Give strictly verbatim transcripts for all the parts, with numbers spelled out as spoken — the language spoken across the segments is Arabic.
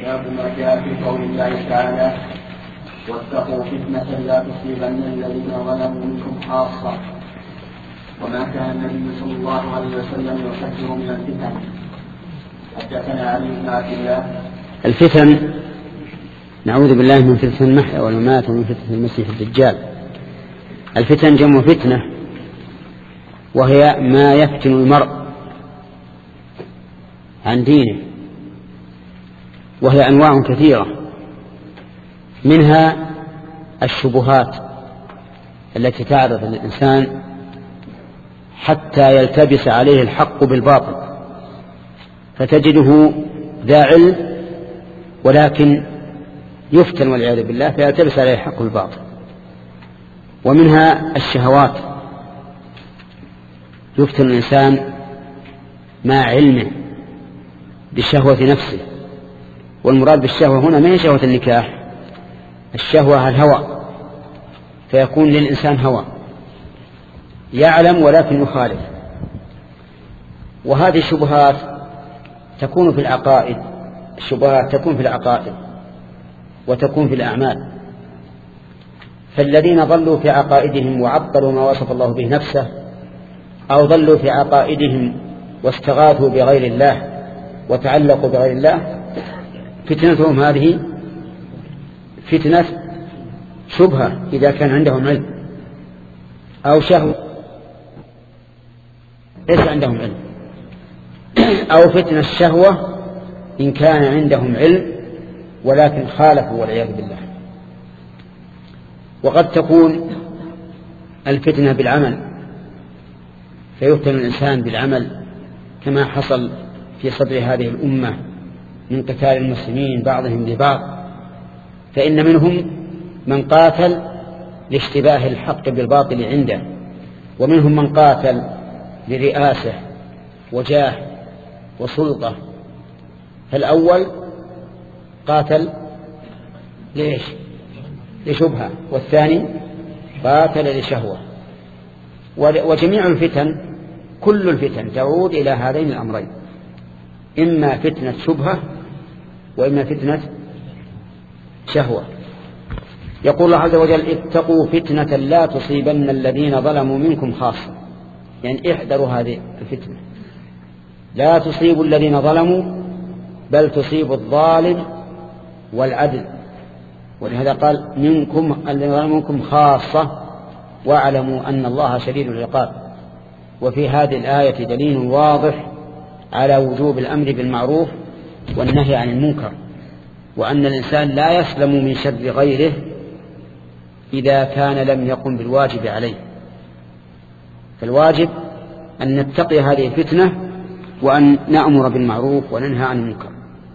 باب ما جاء في قول الله تعالى واتقوا فتنة لا تصيبن الذين ظلموا منكم خاصة وما كان النبي صلى الله عليه وسلم يحذر من الفتن. حدثنا علي بن عبد الله. الفتن نعوذ بالله من فتنة المحيا والممات ومن فتنة المسيح الدجال. الفتن جمع فتنة وهي ما يفتن المرء عن دينه، وهي أنواع كثيرة، منها الشبهات التي تعرض للإنسان حتى يلتبس عليه الحق بالباطل فتجده ذا علم ولكن يفتن والعياذ بالله فيلتبس عليه الحق بالباطل. ومنها الشهوات، يفتن الإنسان مع علمه بشهوة نفسه، والمراد بالشهوة هنا ما هي شهوة النكاح، الشهوة الهوى، فيكون للإنسان هوى يعلم ولكن يخالف. وهذه الشبهات تكون في العقائد، الشبهات تكون في العقائد وتكون في الأعمال. فالذين ضلوا في عقائدهم وعطلوا ما وصف الله به نفسه، أو ضلوا في عقائدهم واستغاثوا بغير الله وتعلقوا بغير الله، فتنتهم هذه فتنة شبهة إذا كان عندهم علم، أو شهوة ليس عندهم علم، أو فتنة الشهوة إن كان عندهم علم ولكن خالفوا والعياذ بالله. وقد تكون الفتنة بالعمل، فيفتن الإنسان بالعمل كما حصل في صدر هذه الأمة من قتال المسلمين بعضهم لبعض، فإن منهم من قاتل لاشتباه الحق بالباطل عنده، ومنهم من قاتل لرئاسة وجاه وسلطة. فالأول قاتل ليش؟ لشبهة، والثاني قاتل لشهوة. وجميع الفتن كل الفتن تعود إلى هذين الأمرين، إما فتنة شبهة وإما فتنة شهوة. يقول الله عز وجل اتقوا فتنة لا تصيبن الذين ظلموا منكم خاصة، يعني احذروا هذه الفتنة، لا تصيب الذين ظلموا بل تصيب الظالم والعدل. ولهذا قال منكم الذين ظلموا منكم خاصة واعلموا أن الله شديد العقاب. وفي هذه الآية دليل واضح على وجوب الأمر بالمعروف والنهي عن المنكر، وأن الإنسان لا يسلم من شر غيره إذا كان لم يقم بالواجب عليه. فالواجب أن نتقي هذه الفتنة وأن نأمر بالمعروف وننهى عن المنكر.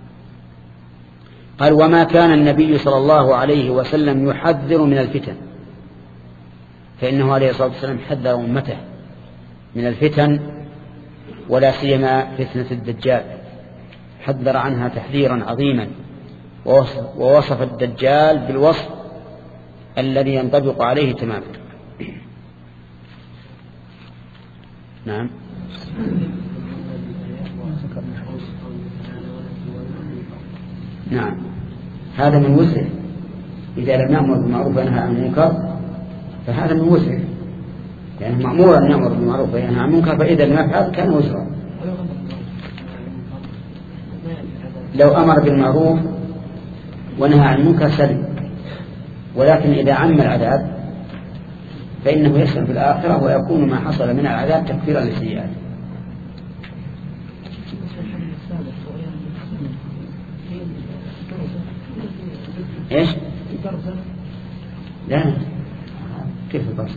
قال وما كان النبي صلى الله عليه وسلم يحذر من الفتن، فإنه عليه الصلاة والسلام حذر أمته من الفتن، ولا سيما فتنة الدجال، حذر عنها تحذيرا عظيما، ووصف الدجال بالوصف الذي ينطبق عليه تماما. نعم. نعم هذا من وسعه، إذا لم نأمر بالمعروف وننهى عن المنكر فهذا من وسعه، يعني مأمور أن نأمر بالمعروف وننهى عن المنكر، فإذا لم يفعل كان وسعا. لو أمر بالمعروف ونهى عن المنكر سلم، ولكن إذا عم العذاب فإنه يسلم في الآخرة ويكون ما حصل من العذاب تكفيرا للسيئات. إيش؟ لا كيف البرزخ؟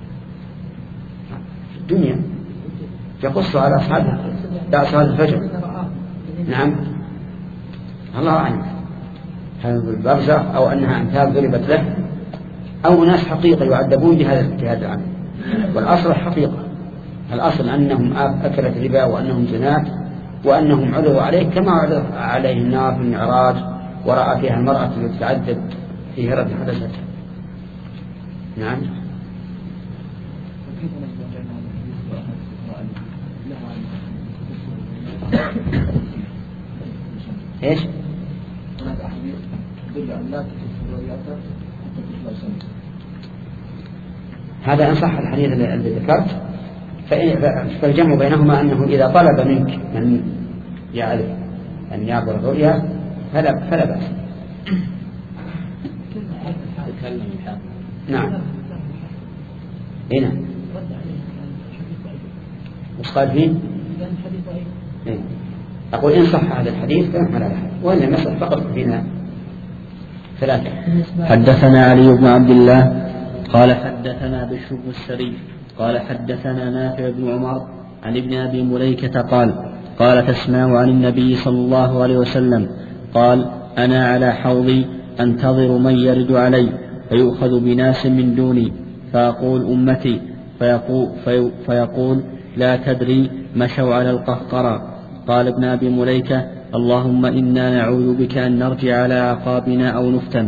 الدنيا يقص على أصحابها أصحاب الفجر. نعم الله أعلم، هل البرزخ أو أنها أمثال ضربت له، أو ناس حقيقة يعذبون بهذا بهذا العمل. والأصل حقيقة، الأصل أنهم أكلت ربا وأنهم زنات وأنهم عرضوا عليه كما عرض عليه النار في المعراج ورأى فيها المرأة التي تعذب في هرة حدثت. نعم. ايش؟ هذا إن صح الحديث الذي ذكرت فالجمع بينهما أنه إذا طلب منك من يعرف أن يعبر الرؤيا فلا, فلا بأس. نعم هنا وش قال فيه؟ إيه؟ أقول إن صح هذا الحديث فلا لا وإن مثل فقط فينا ثلاثة. حدثنا علي بن عبد الله قال حدثنا بشر بن السري قال حدثنا نافع بن عمر عن ابن أبي مليكة قال قال تسمع عن النبي صلى الله عليه وسلم قال أنا على حوضي أنتظر من يرد علي فيؤخذ بناس من دوني فأقول أمتي فيقول, في فيقول لا تدري مشوا على القهقرى. قال ابن أبي مليكة اللهم إنا نعوذ بك أن نرجع على أعقابنا أو نفتن.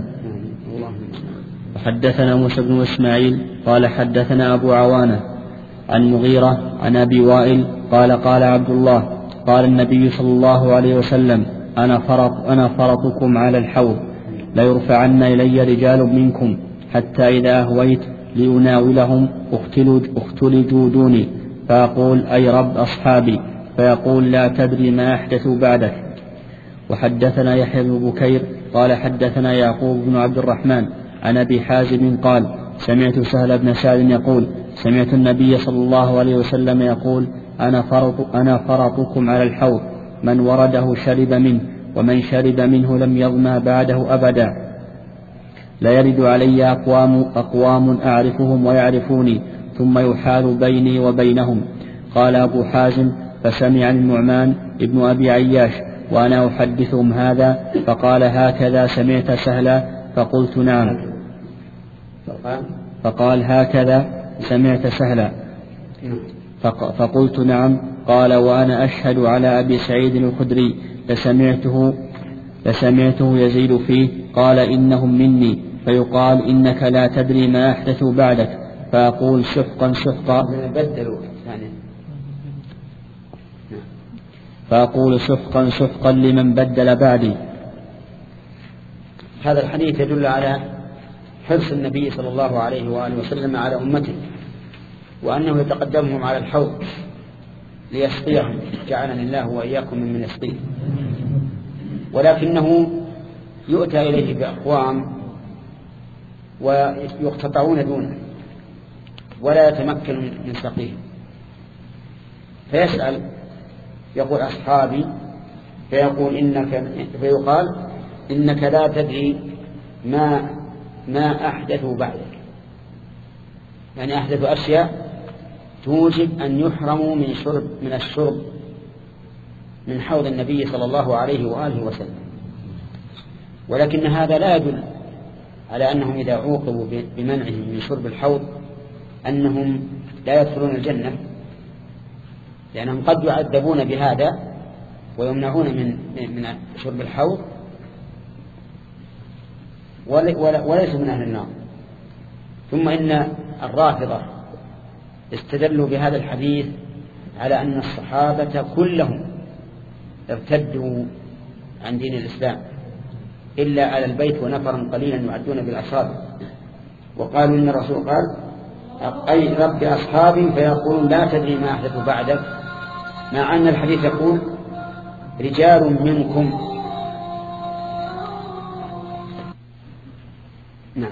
وحدثنا موسى بن إسماعيل قال حدثنا أبو عوانة عن مغيرة عن أبي وائل قال قال عبد الله قال النبي صلى الله عليه وسلم أنا فرط أنا فرطكم على الحوض ليرفعن إلي رجال منكم حتى إذا أهويت لأناولهم اختلجوا دوني فأقول أي رب أصحابي فيقول لا تدري ما أحدثوا بعدك. وحدثنا يحيى بن بكير قال حدثنا يعقوب بن عبد الرحمن عن أبي حازم قال سمعت سهل بن سعد يقول سمعت النبي صلى الله عليه وسلم يقول أنا فرط أنا فرطكم على الحوض من ورده شرب منه ومن شرب منه لم يظمأ بعده أبدا لا يرد علي أقوام, أقوام أعرفهم ويعرفوني ثم يحال بيني وبينهم. قال أبو حازم فسمع النعمان ابن أبي عياش وأنا أحدثهم هذا فقال هكذا سمعت سهلا فقلت نعم فقال هكذا سمعت سهلا فقلت نعم. قال وأنا أشهد على أبي سعيد الخدري لسمعته, لسمعته يزيد فيه قال إنهم مني فيقال إنك لا تدري ما أحدثوا بعدك فأقول سحقا سحقا فأقول سحقا سحقا لمن بدل بعدي. هذا الحديث يدل على حرص النبي صلى الله عليه وآله وسلم على أمته وأنه يتقدمهم على الحوض ليسقيهم جعلنا الله وإياكم من يسقيه ولكنه يؤتى إليه بأقوام ويقتطعون دونه ولا يتمكن من سقيهم فيسأل يقول أصحابي فيقول إنك فيقال إنك لا تدري ما ما أحدثوا بعدك يعني أحدثوا أشياء توجب أن يحرموا من شرب من الشرب من حوض النبي صلى الله عليه وآله وسلم. ولكن هذا لا يدل على أنهم إذا عوقبوا بمنعهم من شرب الحوض أنهم لا يدخلون الجنة لأنهم قد يعذبون بهذا ويمنعون من من شرب الحوض وليسوا من أهل النار. ثم إن الرافضة استدلوا بهذا الحديث على أن الصحابة كلهم ارتدوا عن دين الإسلام إلا على البيت ونفرا قليلا يعدون بالأصابع وقالوا إن الرسول قال أي رب أصحابي فيقولون لا تدري ما أحدث بعدك مع أن الحديث يقول رجال منكم. نعم.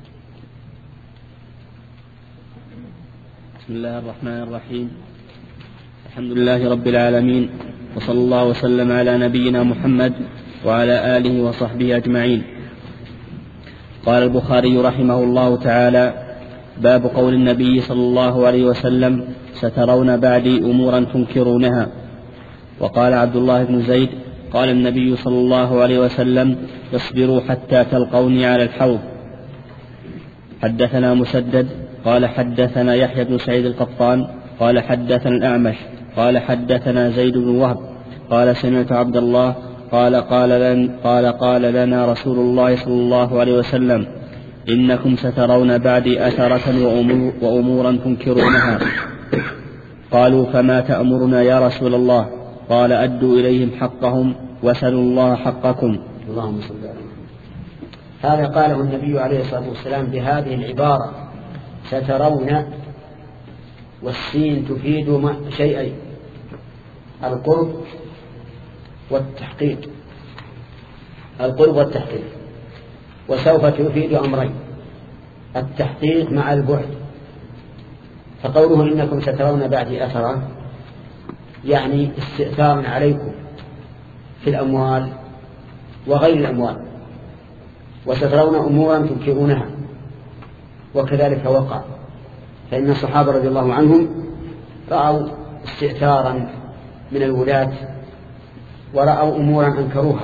بسم الله الرحمن الرحيم الحمد لله رب العالمين وصلى الله وسلم على نبينا محمد وعلى آله وصحبه أجمعين. قال البخاري رحمه الله تعالى باب قول النبي صلى الله عليه وسلم سترون بعدي أمورا تنكرونها. وقال عبد الله بن زيد قال النبي صلى الله عليه وسلم اصبروا حتى تلقوني على الحوض. حدثنا مسدد قال حدثنا يحيى بن سعيد القطان قال حدثنا الأعمش قال حدثنا زيد بن وهب قال سمعت عبد الله قال قال, لن قال قال لنا رسول الله صلى الله عليه وسلم إنكم سترون بعدي أثرة وأمور وأمورا تنكرونها. قالوا فما تأمرنا يا رسول الله؟ قال أدوا إليهم حقهم وسلوا الله حقكم اللهم صل على محمد. هذا قاله النبي عليه الصلاة والسلام بهذه العبارة سترون، والسين تفيد شيئين: القرب والتحقيق، القرب والتحقيق، وسوف تفيد أمرين: التحقيق مع البعد. فقوله إنكم سترون بعدي أثرا يعني استئثار عليكم في الأموال وغير الأموال، وسترون أمورا تنكرونها. وكذلك وقع، فإن الصحابة رضي الله عنهم رأوا استئثارا من الولاة ورأوا أمورا أنكروها،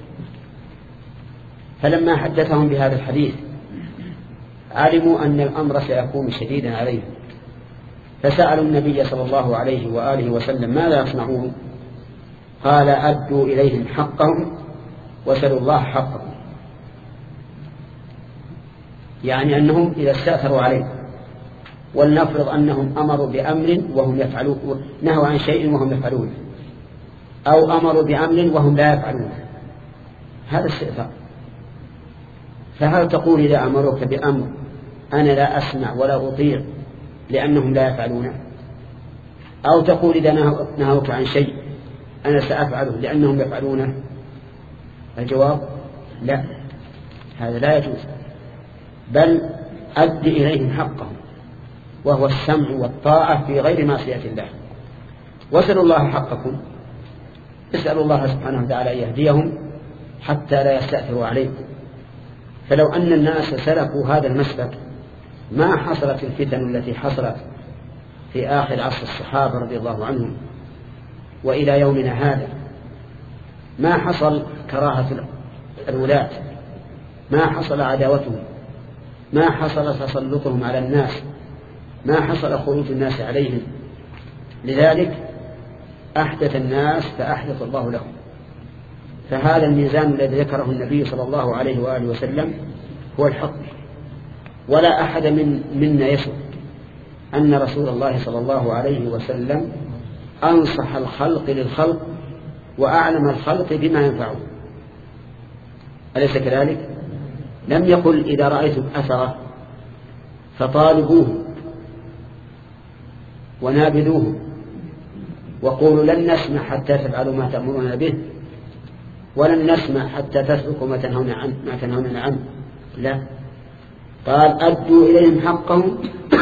فلما حدثهم بهذا الحديث علموا أن الأمر سيكون شديدا عليهم، فسألوا النبي صلى الله عليه وآله وسلم ماذا يصنعون؟ قال: أدوا إليهم حقهم وسلوا الله حقهم. يعني أنهم إذا استأثروا عليهم، ولنفرض أنهم أمروا بأمر وهم يفعلون، نهوا عن شيء وهم يفعلون، أو أمروا بأمر وهم لا يفعلون، هذا استئثار. فهل تقول إذا أمروك بأمر أنا لا أسمع ولا أطيع لأنهم لا يفعلونه؟ أو تقول إذا نهوك عن شيء أنا سأفعله لأنهم يفعلونه؟ الجواب: لا، هذا لا يجوز، بل أد إليهم حقهم، وهو السمع والطاعة في غير معصية الله. واسألوا الله حقكم، اسألوا الله سبحانه وتعالى يهديهم حتى لا يستأثروا عليكم. فلو أن الناس سلكوا هذا المسلك ما حصلت الفتن التي حصلت في آخر عصر الصحابة رضي الله عنهم وإلى يومنا هذا. ما حصل كراهة الولاة، ما حصل عداوتهم، ما حصل تسلطهم على الناس، ما حصل خروج الناس عليهم. لذلك أحدث الناس فأحدث الله لهم. فهذا الميزان الذي ذكره النبي صلى الله عليه وآله وسلم هو الحق. ولا أحد من منا يشك أن رسول الله صلى الله عليه وسلم أنصح الخلق للخلق وأعلم الخلق بما ينفعه، أليس كذلك؟ لم يقل إذا رأيتم أثره فطالبوه ونابذوه وقولوا لن نسمع حتى تفعلوا ما تأمرون به، ولن نسمع حتى تتركوا ما تنهون عنه ما تنهون عنه. لا، قال: أدوا إليهم حقهم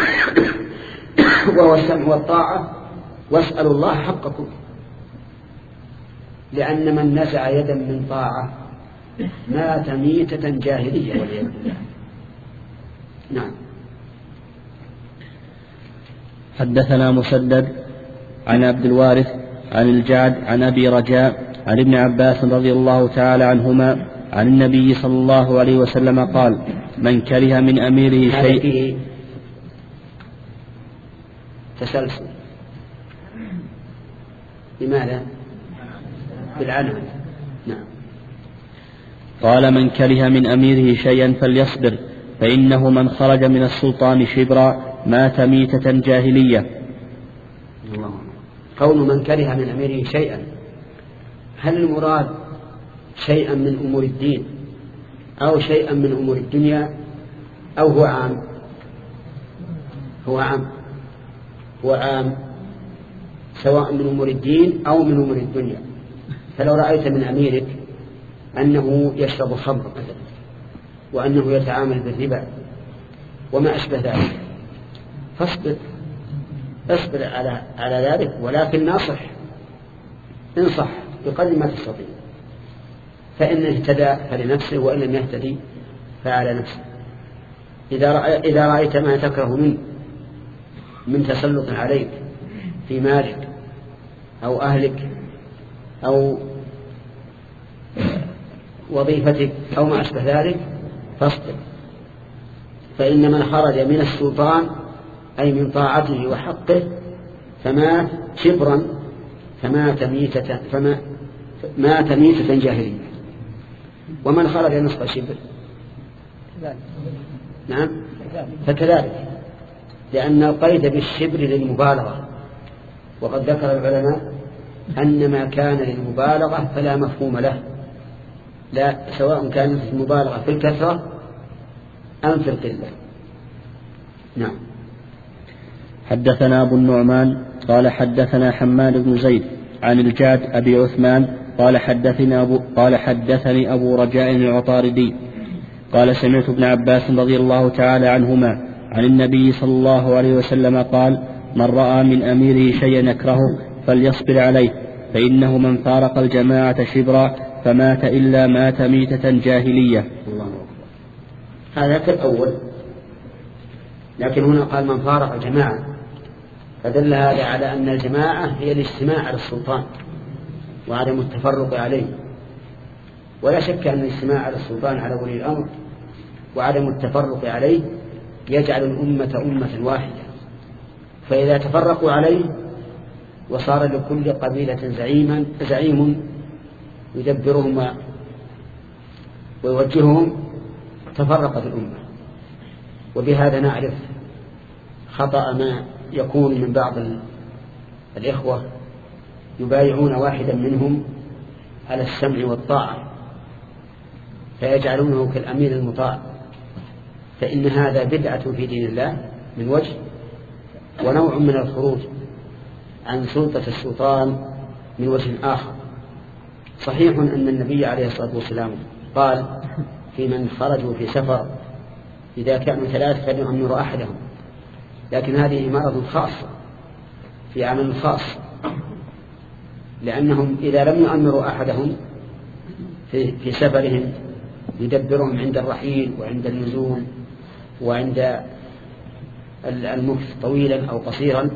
وهو السمع والطاعة، واسألوا الله حقكم. لأن من نزع يدا من طاعة مات ميتة جاهلية والعياذ بالله. نعم. حدثنا مسدد عن عبد الوارث عن الجعد عن أبي رجاء عن ابن عباس رضي الله تعالى عنهما عن النبي صلى الله عليه وسلم قال: من كره من أميره شيء. تسلسل. لماذا؟ بالعنف. نعم. قال: من كره من أميره شيئا فليصبر، فإنه من خرج من السلطان شبرا مات ميتة جاهلية. قول من كره من أميره شيئا، هل المراد شيئا من أمور الدين أو شيئا من أمور الدنيا، أو هو عام؟ هو عام، هو عام سواء من أمور الدين أو من أمور الدنيا. فلو رأيت من أميرك أنه يشرب الخمر مثلا، وأنه يتعامل بالربا وما أشبه ذلك، فاصبر، اصبر على على ذلك، ولكن ناصح، انصح بقدر ما تستطيع. فإن اهتدى فلنفسه، وإن لم يهتدي فعلى نفسه. إذا رأي إذا رأيت ما تكره منه من تسلط عليك في مالك أو أهلك أو وظيفتك أو ما أشبه ذلك، فاصبر. فإن من خرج من السلطان أي من طاعته وحقه فمات شبرا فمات ميتة فما مات ميتة جاهلية. ومن خرج نصف شبر نعم فكذلك، لأن القيد بالشبر للمبالغة، وقد ذكر العلماء أن ما كان للمبالغة فلا مفهوم له، لا، سواء كانت المبالغة في الكثرة أم في القلة. نعم. حدثنا أبو النعمان قال حدثنا حماد بن زيد عن الجاد أبي عثمان قال حدثني أبو, قال حدثني أبو رجاء العطاردي قال سمعت ابن عباس رضي الله تعالى عنهما عن النبي صلى الله عليه وسلم قال من رأى من أميره شيئا يكرهه فليصبر عليه فإنه من فارق الجماعة شبرا فمات إلا مات ميتة جاهلية. الله أكبر. هذا كالأول، لكن هنا قال من فارق الجماعة، فدل هذا على أن الجماعة هي الاجتماع على السلطان وعدم التفرق عليه. ولا شك أن الاجتماع على السلطان على ولي الأمر وعدم التفرق عليه يجعل الأمة أمة واحدة، فإذا تفرقوا عليه وصار لكل قبيلة زعيما زعيم يدبرهم ويوجههم تفرقت الأمة. وبهذا نعرف خطأ ما يكون من بعض الإخوة يبايعون واحدا منهم على السمع والطاعة فيجعلونه كالأمير المطاع، فإن هذا بدعة في دين الله من وجه، ونوع من الخروج عن سلطة السلطان من وجه آخر. صحيح أن النبي عليه الصلاة والسلام قال في من خرجوا في سفر إذا كانوا ثلاثة فليؤمروا أحدهم، لكن هذه إمارة خاصة في عمل خاص، لأنهم إذا لم يؤمروا أحدهم في, في سفرهم يدبرهم عند الرحيل وعند النزول وعند المكث طويلا أو قصيرا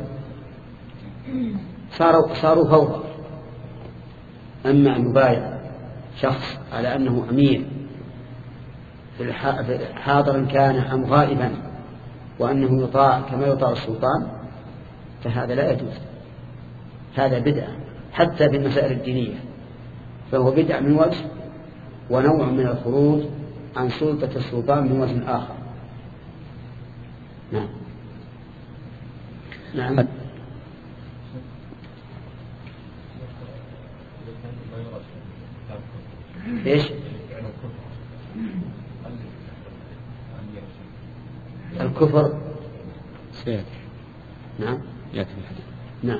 صاروا, صاروا فوضى. أما أن يبايع شخص على أنه أمير في حاضرا كان أم غائبا وأنه يطاع كما يطاع السلطان فهذا لا يجوز، هذا بدعة حتى في المسائل الدينية، فهو بدعة من وجه ونوع من الخروج عن سلطة السلطان من وجه آخر. نعم. نعم. إيش؟ الكفر سيأتي. نعم. يأتي الحديث. نعم.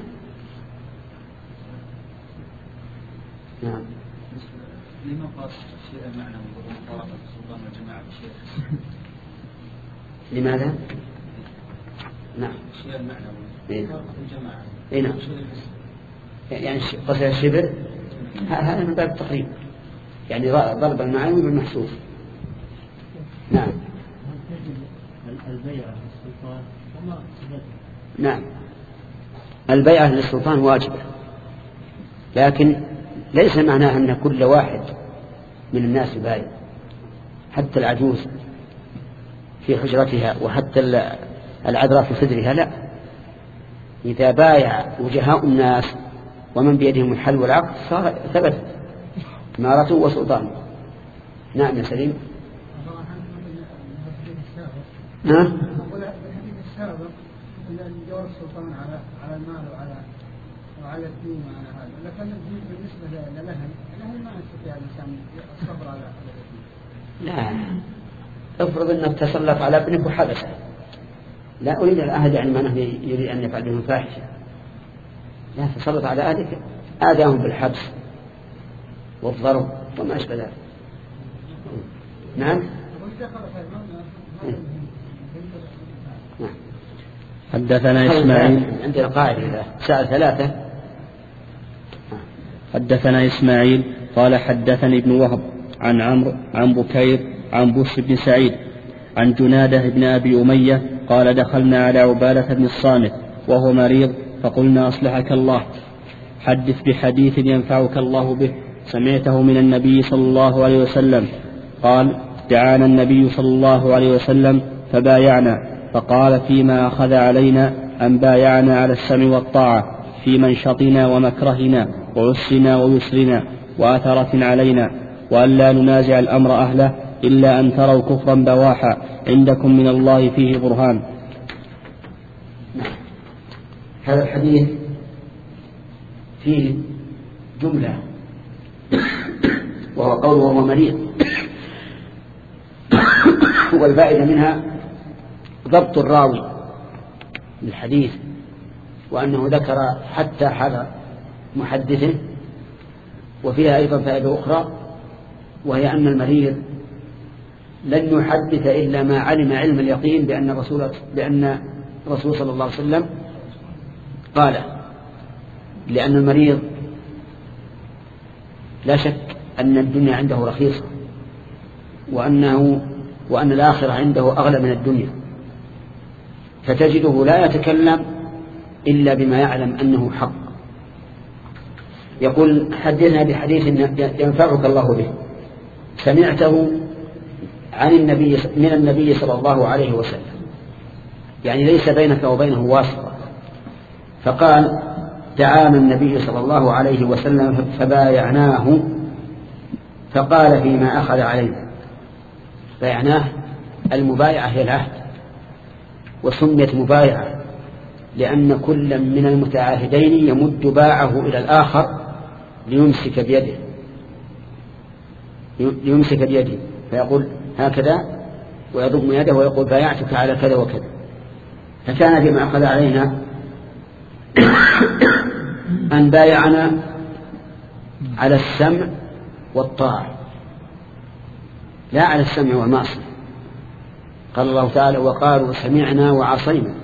نعم. لما قال الشيء المعنى ومطابقة السلطان والجماعة بالشيء؟ لماذا؟ نعم. الشيء المعنى ومطابقة الجماعة. إيه نعم. يعني قصد الشبر هذا من باب التقريب، يعني ضرب المعنى بالمحسوس. نعم. البيعة للسلطان وما نعم. البيعة للسلطان واجبة، لكن ليس معناه أن كل واحد من الناس بايع، حتى العجوز في حجرتها وحتى العذراء في صدرها لا. إذا بايع وجهاء الناس ومن بيدهم الحل والعقد صار ثبت إمارته وسلطانه. نعم يا سليم. ها؟ أقول الحديث السابق أن جور السلطان على على المال وعلى وعلى الدين وعلى هذا، لكن الدين بالنسبة للأهل الأهل ما يستطيع الإنسان الصبر على الدين. لا، افرض أنك تسلط على ابنك وحبسه، لا أريد الأهل يعني ما يريد أن يفعل بهم فاحشة، لا، تسلط على أهلك آذاهم بالحبس والضرب وما أشبه ذلك. نعم. حدثنا إسماعيل. عندنا قاعدة إذا سأل ثلاثة. حدثنا إسماعيل قال حدثني ابن وهب عن عمرو عن بكير عن بشر بن سعيد عن جنادة بن أبي أمية قال دخلنا على عبادة بن الصامت وهو مريض فقلنا أصلحك الله، حدث بحديث ينفعك الله به سمعته من النبي صلى الله عليه وسلم. قال دعانا النبي صلى الله عليه وسلم فبايعنا، فقال فيما أخذ علينا أن بايعنا على السمع والطاعة في منشطنا ومكرهنا وعسرنا ويسرنا وأثرة علينا، وأن لا ننازع الأمر أهله إلا أن تروا كفرا بواحا عندكم من الله فيه برهان. هذا الحديث فيه جملة وهو وقوله وهو مريض. والفائدة منها ضبط الراوي للحديث، وأنه ذكر حتى حال محدثه. وفيها أيضا فائدة أخرى، وهي أن المريض لن يحدث إلا ما علم علم اليقين بأن الرسول بأن الرسول صلى الله عليه وسلم قال، لأن المريض لا شك أن الدنيا عنده رخيصة، وأنه وأن الآخرة عنده أغلى من الدنيا، فتجده لا يتكلم إلا بما يعلم أنه حق. يقول حدثنا بحديث ينفعك الله به سمعته عن النبي من النبي صلى الله عليه وسلم، يعني ليس بينك وبينه واسطة. فقال دعانا النبي صلى الله عليه وسلم فبايعناه، فقال فيما أخذ علينا. بايعناه المبايعة هي العهد، وسميت مبايعة لأن كل من المتعاهدين يمد باعه إلى الآخر ليمسك بيده ليمسك بيده فيقول هكذا ويضم يده ويقول بايعتك على كذا وكذا. فكان فيما أخذ علينا أن بايعنا على السمع والطاعة، لا على السمع والمعصية. قال الله تعالى وقالوا سمعنا وعصينا.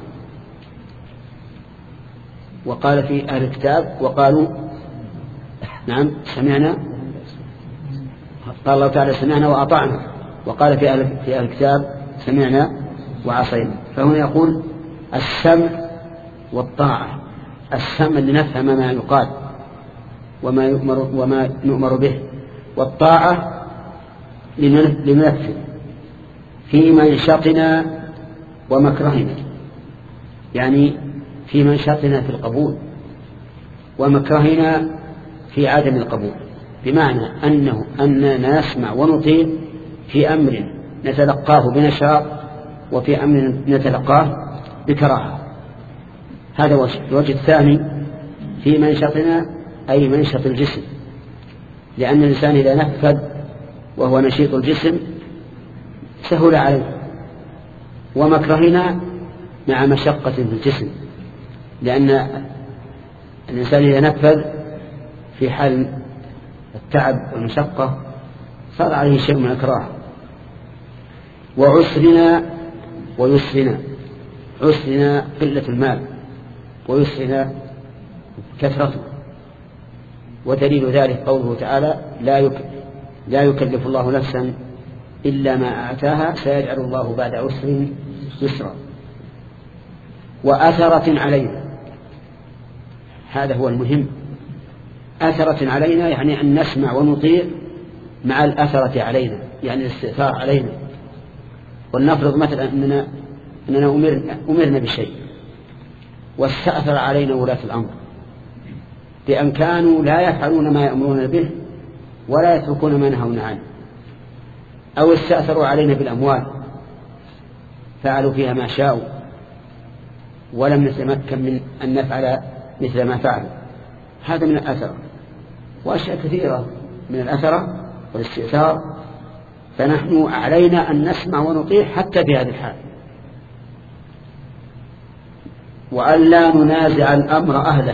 وقال في أهل الكتاب وقالوا نعم سمعنا، قال الله تعالى سمعنا وأطعنا. وقال في أهل, في أهل الكتاب سمعنا وعصينا. فهنا يقول السمع والطاعة، السمع لنفهم ما يقال وما يؤمر وما نؤمر به، والطاعة لننفذ في منشطنا ومكرهنا، يعني في منشطنا في القبول ومكرهنا في عدم القبول، بمعنى أنه أننا نسمع ونطيع في أمر نتلقاه بنشاط وفي أمر نتلقاه بكراهة. هذا وجه. الوجه الثاني في منشطنا أي منشط الجسم، لأن الإنسان إذا نفذ وهو نشيط الجسم سهل عليه، ومكرهنا مع مشقة في الجسم، لأن الإنسان إذا نفذ في حال التعب والمشقة صار عليه شيء من الكراهة. وعسرنا ويسرنا، عسرنا قلة المال ويسرنا كثرته. ودليل ذلك قوله تعالى لا يك... لا يكلف الله نفسا إلا ما آتاها سيجعل الله بعد عسر يسرا. وأثرة علينا، هذا هو المهم. أثرة علينا يعني أن نسمع ونطيع مع الأثرة علينا، يعني الاستئثار علينا. ولنفرض مثلا أننا, أننا أمرنا, أمرنا بشيء واستأثر علينا ولاة الأمر بأن كانوا لا يفعلون ما يأمرون به ولا يتركون ما نهون عنه، أو استأثروا علينا بالأموال فعلوا فيها ما شاءوا ولم نتمكن من أن نفعل مثل ما فعلوا. هذا من الأثر. وأشياء كثيرة من الأثر والاستئثار، فنحن علينا أن نسمع ونطيع حتى في هذه الحال، وأن لا ننازع الأمر أهله.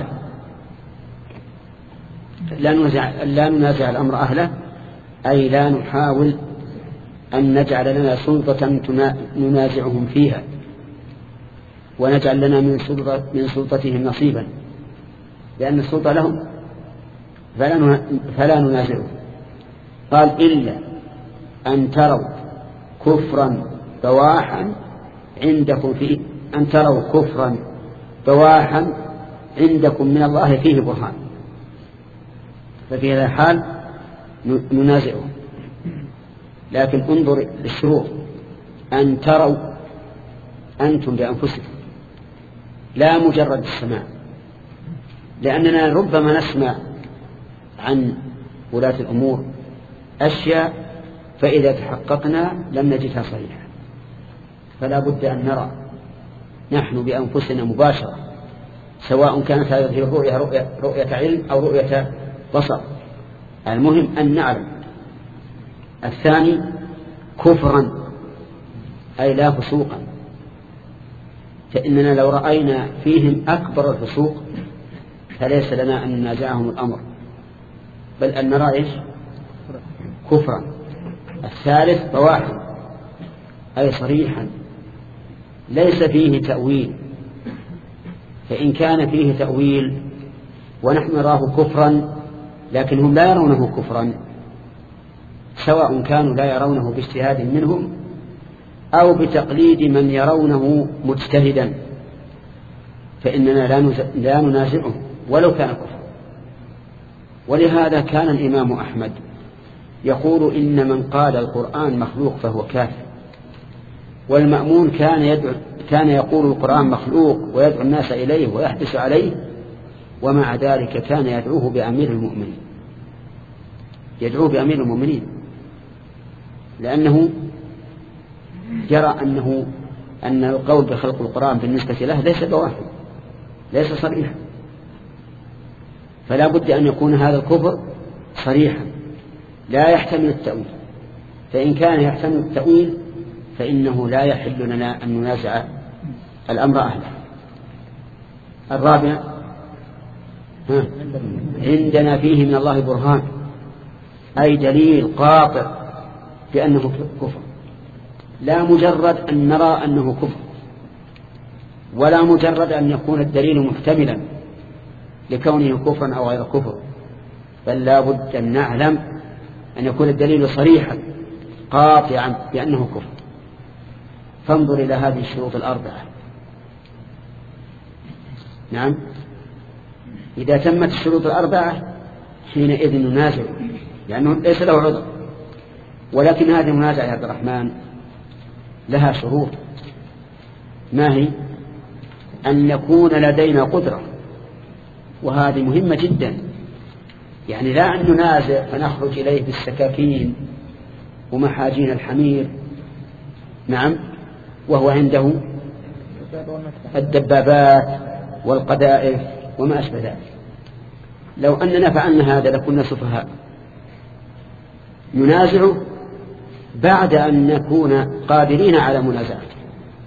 لا ننازع, لا ننازع الأمر أهله أي لا نحاول أن نجعل لنا سلطة ننازعهم فيها ونجعل لنا من, سلطة من سلطتهم نصيبا، لأن السلطة لهم فلا, فلا ننازعهم. قال إلا أن تروا كفرا بواحا عندكم فيه أن تروا كفرا بواحا عندكم من الله فيه برهان، ففي هذا الحال ننازعهم. لكن انظر للشروط، أن تروا أنتم بأنفسكم لا مجرد السماع، لأننا ربما نسمع عن ولاة الأمور أشياء فإذا تحققنا لم نجدها صحيحة، فلا بد أن نرى نحن بأنفسنا مباشرة، سواء كانت هذه الرؤية رؤية, رؤية علم أو رؤية بصر. المهم أن نعلم الثاني كفرا أي لا فسوقا، فإننا لو رأينا فيهم أكبر الفسوق فليس لنا أن ننازعهم الأمر، بل أن نرى إيش؟ كفرا. الثالث بواحد أي صريحا ليس فيه تأويل، فإن كان فيه تأويل ونحن نراه كفرا لكنهم لا يرونه كفرا، سواء كانوا لا يرونه باجتهاد منهم أو بتقليد من يرونه مجتهدا، فإننا لا ننازعه ولو كان كفرا. ولهذا كان الإمام أحمد يقول إن من قال القرآن مخلوق فهو كافر، والمأمون كان يدعو كان يقول القرآن مخلوق ويدعو الناس إليه ويحدث عليه، ومع ذلك كان يدعوه بأمير المؤمنين يدعوه بأمير المؤمنين لأنه جرى أنه أن القول بخلق القرآن بالنسبة له ليس بواحد، ليس صريحا، فلا بد أن يكون هذا الكفر صريحا لا يحتمل التأويل، فإن كان يحتمل التأويل فإنه لا يحل لنا أن ننازع الأمر أهله. الرابع عندنا فيه من الله برهان أي دليل قاطع بأنه كفر، لا مجرد أن نرى أنه كفر، ولا مجرد أن يكون الدليل محتملا لكونه كفرا أو غير كفر، بل لا بد أن نعلم أن يكون الدليل صريحا قاطعا بأنه كفر. فانظر إلى هذه الشروط الأربعة. نعم، إذا تمت الشروط الأربعة حينئذ ننازع لأنه ليس له عذر. ولكن هذه المنازعة يا عبد الرحمن لها شروط. ما هي؟ أن يكون لدينا قدرة، وهذه مهمة جدا، يعني لا أن ننازع فنخرج إليه بالسكاكين ومحاجين الحمير، نعم، وهو عنده الدبابات والقذائف وما أشبه ذلك. لو أننا فعلنا هذا لكنا سفهاء. ننازعه بعد أن نكون قادرين على منازعته.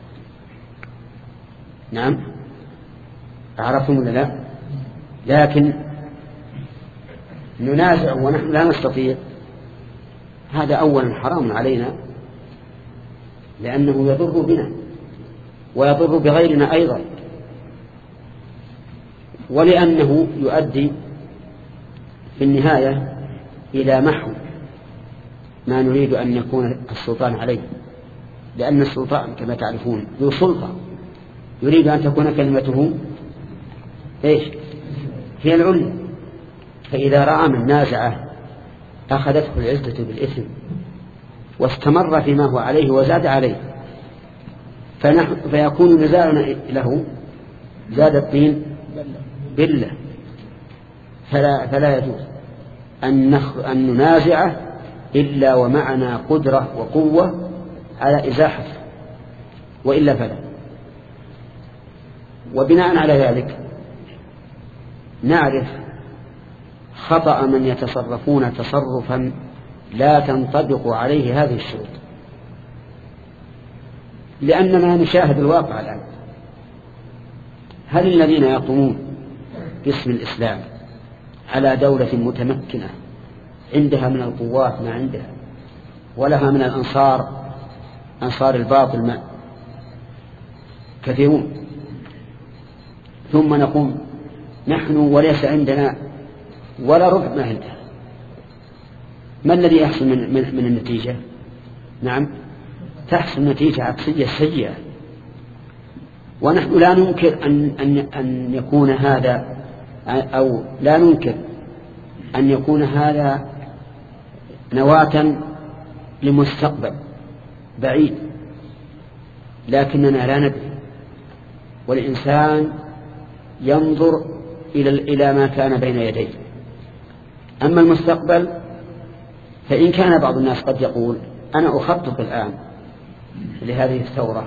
نعم، أعرفهم ولا لا؟ لكن ننازع ونحن لا نستطيع، هذا أولا حرام علينا، لأنه يضر بنا ويضر بغيرنا أيضا، ولأنه يؤدي في النهاية إلى محو ما نريد أن يكون السلطان عليه، لأن السلطان كما تعرفون ذو سلطة يريد أن تكون كلمته إيش؟ هي العليا، فإذا رأى من نازعه أخذته العزة بالإثم واستمر فيما هو عليه وزاد عليه، فنحن فيكون نزاعنا له زاد الطين بالله. فلا, فلا يجوز أن, أن ننازعه إلا ومعنا قدرة وقوة على إزاحته، وإلا فلا. وبناء على ذلك نعرف خطأ من يتصرفون تصرفا لا تنطبق عليه هذه الشروط، لأننا نشاهد الواقع الآن. هل الذين يقومون باسم الإسلام على دولة متمكنة عندها من القوات ما عندها ولها من الأنصار أنصار الباطل ما كثيرون، ثم نقوم نحن وليس عندنا ولا ربع ما عندها، ما الذي يحصل من, من, من النتيجة؟ نعم، تحصل نتيجة عكسية سيئة. ونحن لا ننكر أن, أن, أن يكون هذا، أو لا ننكر أن يكون هذا نواة لمستقبل بعيد، لكننا لا ندري، والإنسان ينظر إلى إلى ما كان بين يديه. أما المستقبل فإن كان بعض الناس قد يقول أنا أخطط الآن لهذه الثورة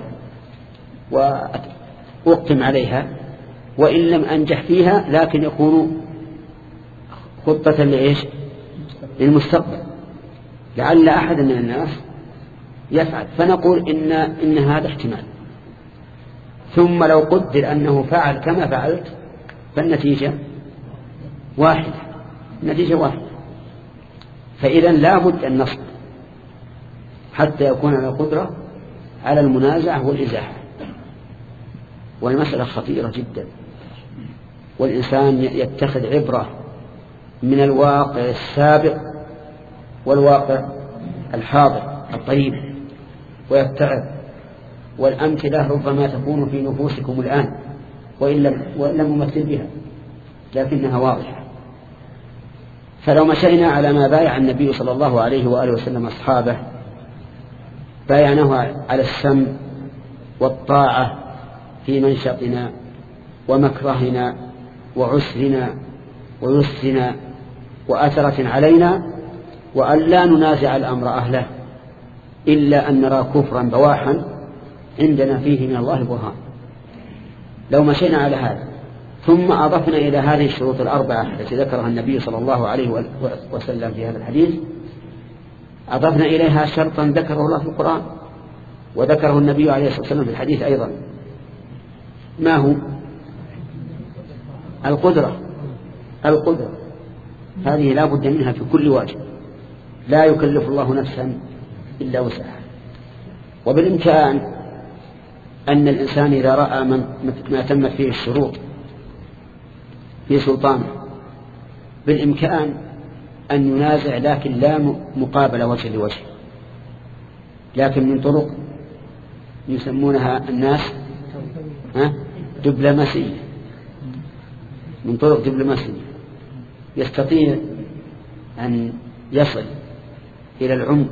وأقدم عليها، وإن لم أنجح فيها لكن يكون خطة لإيش؟ للمستقبل. لعل أحد من الناس يفعل، فنقول إن, إن هذا احتمال. ثم لو قدر أنه فعل كما فعلت فالنتيجة واحدة، النتيجة واحدة. فإذا لا بد أن نصبر حتى يكون على قدرة على المنازعة والإزاحة. والمسألة خطيرة جدا، والإنسان يتخذ عبرة من الواقع السابق والواقع الحاضر الطيب ويتعظ. والأمثلة ربما تكون في نفوسكم الآن وإن لم, وإن لم نمثل بها، لكنها واضحة. فلو مشينا على ما بايع النبي صلى الله عليه وآله وسلم أصحابه، بايعناه على السمع والطاعة في منشطنا ومكرهنا وعسرنا ويسرنا وأثرة علينا، وأن لا ننازع الأمر أهله إلا أن نرى كفرا بواحا عندنا فيه من الله برهان. لو مشينا على هذا ثم أضفنا إلى هذه الشروط الأربعة التي ذكرها النبي صلى الله عليه وسلم في هذا الحديث، أضفنا إليها شرطا ذكره الله في القرآن وذكره النبي عليه الصلاة والسلام في الحديث أيضا. ما هو؟ القدرة. القدرة هذه لا بد منها في كل واجب، لا يكلف الله نفسا إلا وسعها. وبالإمكان أن الإنسان إذا رأى من ما تمت فيه الشروط في سلطانه بالإمكان أن ينازع، لكن لا مقابل وجه لوجه، لكن من طرق يسمونها الناس دبلوماسية، من طرق دبلوماسية يستطيع أن يصل إلى العمق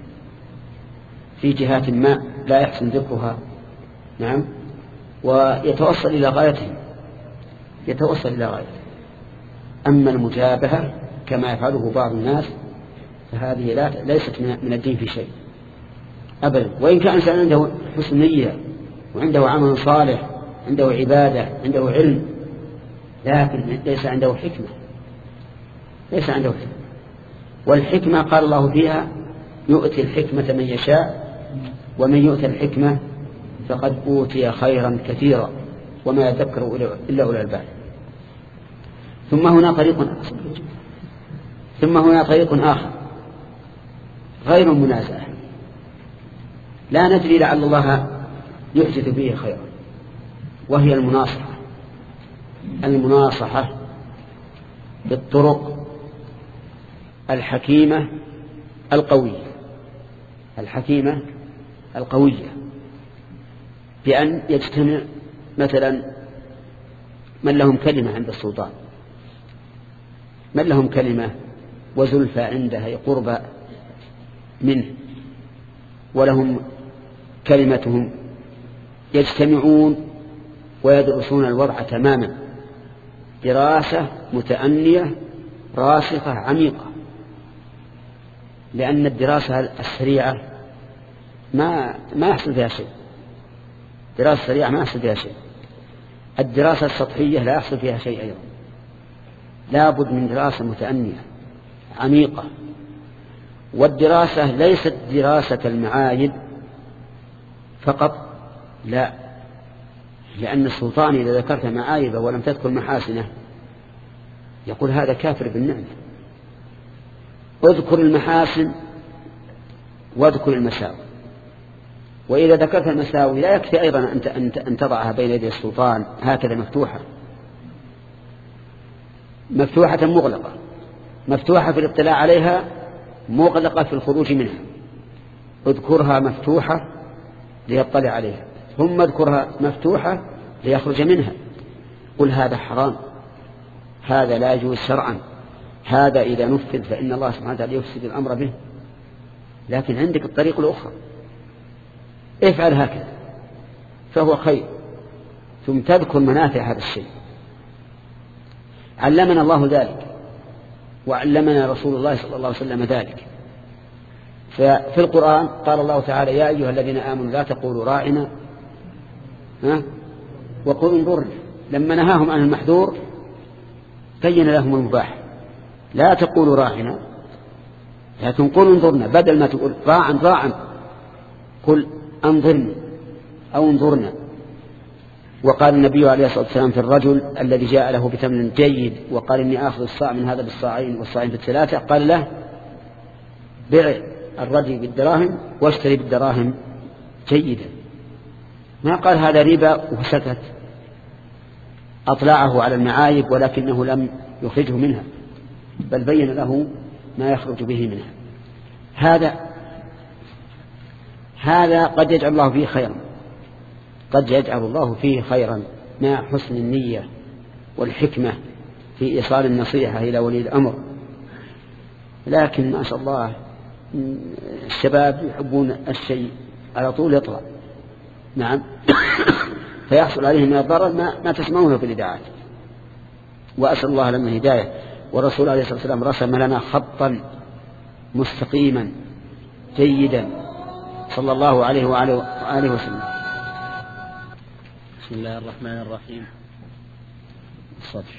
في جهات ما لا يحسن ذكرها، نعم، ويتوصل إلى غايته يتوصل إلى غايته. أما المجابهة كما يفعله بعض الناس فهذه لا ليست من الدين في شيء أبدا. وإن كان إنسان عنده حسن نية وعنده عمل صالح، عنده عبادة، عنده علم، لكن ليس عنده حكمة، ليس عنده حكمة. والحكمة قال الله فيها يؤتي الحكمة من يشاء ومن يؤتي الحكمة فقد أوتي خيرا كثيرا وما يذكر إلا أولي الألباب. ثم هنا طريق ثم هنا طريق آخر غير المنازعة، لا ندري لعل الله يحدث فيه خيرا، وهي المناصحة. المناصحة بالطرق الحكيمة القوية الحكيمة القوية بأن يجتمع مثلا من لهم كلمة عند السلطان، من لهم كلمة وزلفى عنده قرب منه ولهم كلمتهم، يجتمعون ويدرسون الوضع تماما دراسة متأنية راسخة عميقة. لأن الدراسة السريعة ما ما يحصل فيها شيء، دراسة سريعة ما يحصل فيها شيء. الدراسة السطحية لا يحصل فيها شيء أيضا، لا بد من دراسة متأنية عميقة. والدراسة ليست دراسة المعايب فقط، لا، لأن السلطان إذا ذكرت معايبه ولم تذكر محاسنه يقول هذا كافر بالنعمة. اذكر المحاسن واذكر المساوي، وإذا ذكرت المساوي لا يكفي أيضا أن تضعها بين يدي السلطان هكذا مفتوحة مفتوحة مغلقة، مفتوحة في الاطلاع عليها، مغلقة في الخروج منها. اذكرها مفتوحة ليطلع عليها، ثم اذكرها مفتوحة ليخرج منها. قل هذا حرام، هذا لا يجوز شرعا، هذا إذا نفذ فإن الله سبحانه وتعالى يفسد الأمر به. لكن عندك الطريق الأخرى، افعل هكذا فهو خير، ثم تذكر منافع هذا الشيء. علمنا الله ذلك وعلمنا رسول الله صلى الله عليه وسلم ذلك. ففي القرآن قال الله تعالى يا أيها الذين آمنوا لا تقولوا راعنا وقولوا انظرنا. لما نهاهم عن المحذور بين لهم المباح. لا تقولوا راعنا لكن قل انظرنا، بدل ما تقول راعا راعا قل انظرني أو انظرنا. وقال النبي عليه الصلاة والسلام في الرجل الذي جاء له بثمن جيد وقال إني آخذ الصاع من هذا بالصاعين والصاعين بالثلاثة، قال له بيع الردي بالدراهم واشتري بالدراهم جيدا. ما قال هذا ربا وسكت، أطلعه على المعايب ولكنه لم يخرجه منها، بل بين له ما يخرج به منها. هذا هذا قد يجعل الله فيه خيرا، قد يجعل الله فيه خيرا مع حسن النية والحكمة في إيصال النصيحة إلى ولي الأمر. لكن ما شاء الله الشباب يحبون الشيء على طول يطلع، نعم، فيحصل عليهم من الضرر ما, ما تسمعونه في الإذاعات. وأسأل الله لنا الهداية. والرسول عليه الصلاة والسلام رسم لنا خطا مستقيما جيدا صلى الله عليه وآله وسلم. بسم الله الرحمن الرحيم. الصدر.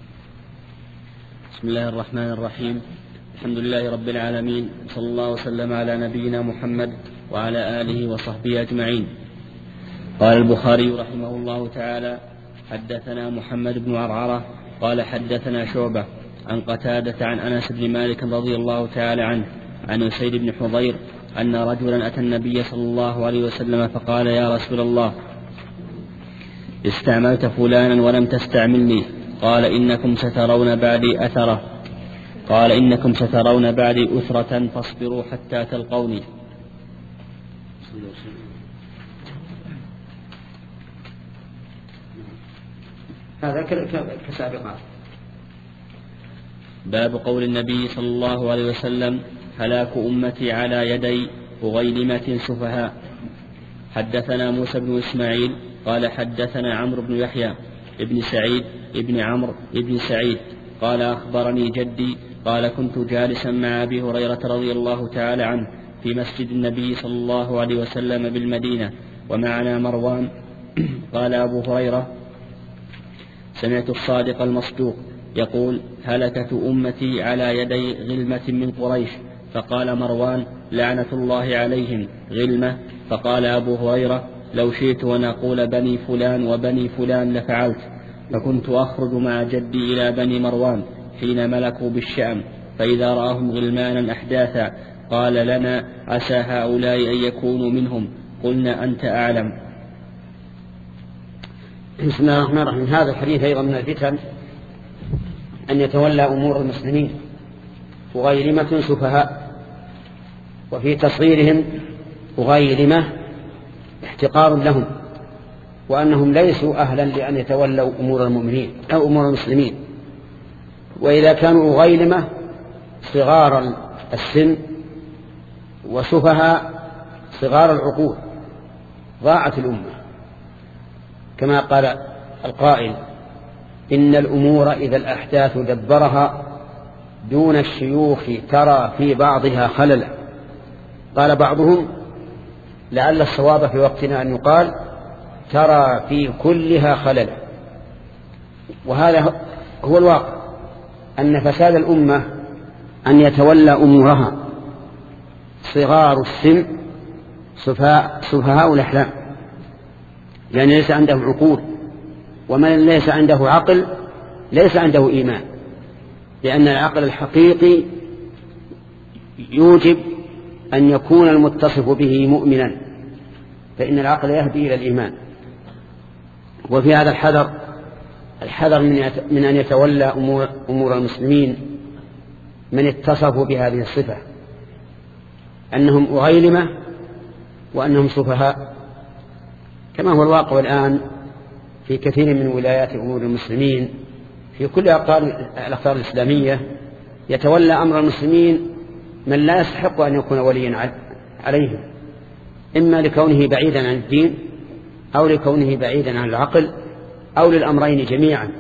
بسم الله الرحمن الرحيم. الحمد لله رب العالمين، صلى الله وسلم على نبينا محمد وعلى آله وصحبه أجمعين. قال البخاري رحمه الله تعالى: حدثنا محمد بن عرعرة قال حدثنا شعبة عن قتادة عن أنس بن مالك رضي الله تعالى عنه عن أسيد بن حضير أن رجلا أتى النبي صلى الله عليه وسلم فقال: يا رسول الله، استعملت فلانا ولم تستعملني. قال: إنكم سترون بعدي أثرة قال إنكم سترون بعدي أثرة فاصبروا حتى تلقوني. هذا كسابقات. باب قول النبي صلى الله عليه وسلم: هلاك أمتي على يدي أغيلمة سفهاء. حدثنا موسى بن إسماعيل قال حدثنا عمرو بن يحيى ابن سعيد ابن عمرو ابن سعيد قال أخبرني جدي قال: كنت جالسا مع أبي هريرة رضي الله تعالى عنه في مسجد النبي صلى الله عليه وسلم بالمدينة ومعنا مروان. قال أبو هريرة: سمعت الصادق المصدوق يقول: هلكة أمتي على يدي غلمة من قريش. فقال مروان: لعنة الله عليهم، غلمة. فقال أبو هريرة: لو شئت أن أقول بني فلان وبني فلان لفعلت. فكنت أخرج مع جدي إلى بني مروان حين ملكوا بالشأم، فإذا رآهم غلمانا أحداثا قال لنا: عسى هؤلاء أن يكونوا منهم. قلنا: أنت أعلم. بسم الله الرحمن الرحيم. هذا الحديث أيضا من الفتن أن يتولى أمور المسلمين أغيلمة سفهاء، وفي تصغيرهم أغيلمة احتقار لهم، وأنهم ليسوا أهلا لأن يتولوا أمور المؤمنين أو أمور المسلمين. وإذا كانوا أغيلمة صغار السن وسفهاء صغار العقول ضاعت الأمة، كما قال القائل: إن الأمور إذا الأحداث دبرها دون الشيوخ ترى في بعضها خللا. قال بعضهم: لعل الصواب في وقتنا أن يقال ترى في كلها خللا. وهذا هو الواقع، أن فساد الأمة أن يتولى أمورها صغار السن سفهاء الأحلام، يعني ليس عنده عقول، ومن ليس عنده عقل ليس عنده إيمان، لأن العقل الحقيقي يوجب أن يكون المتصف به مؤمنا، فإن العقل يهدي إلى الإيمان. وفي هذا الحذر الحذر من أن يتولى أمور, أمور المسلمين من اتصفوا بهذه الصفة، أنهم أغيلمة وأنهم سفهاء، كما هو الواقع الآن في كثير من ولايات أمور المسلمين في كل الأقطار الإسلامية. يتولى أمر المسلمين من لا يستحق أن يكون وليا عليهم، إما لكونه بعيدا عن الدين أو لكونه بعيدا عن العقل أو للأمرين جميعا.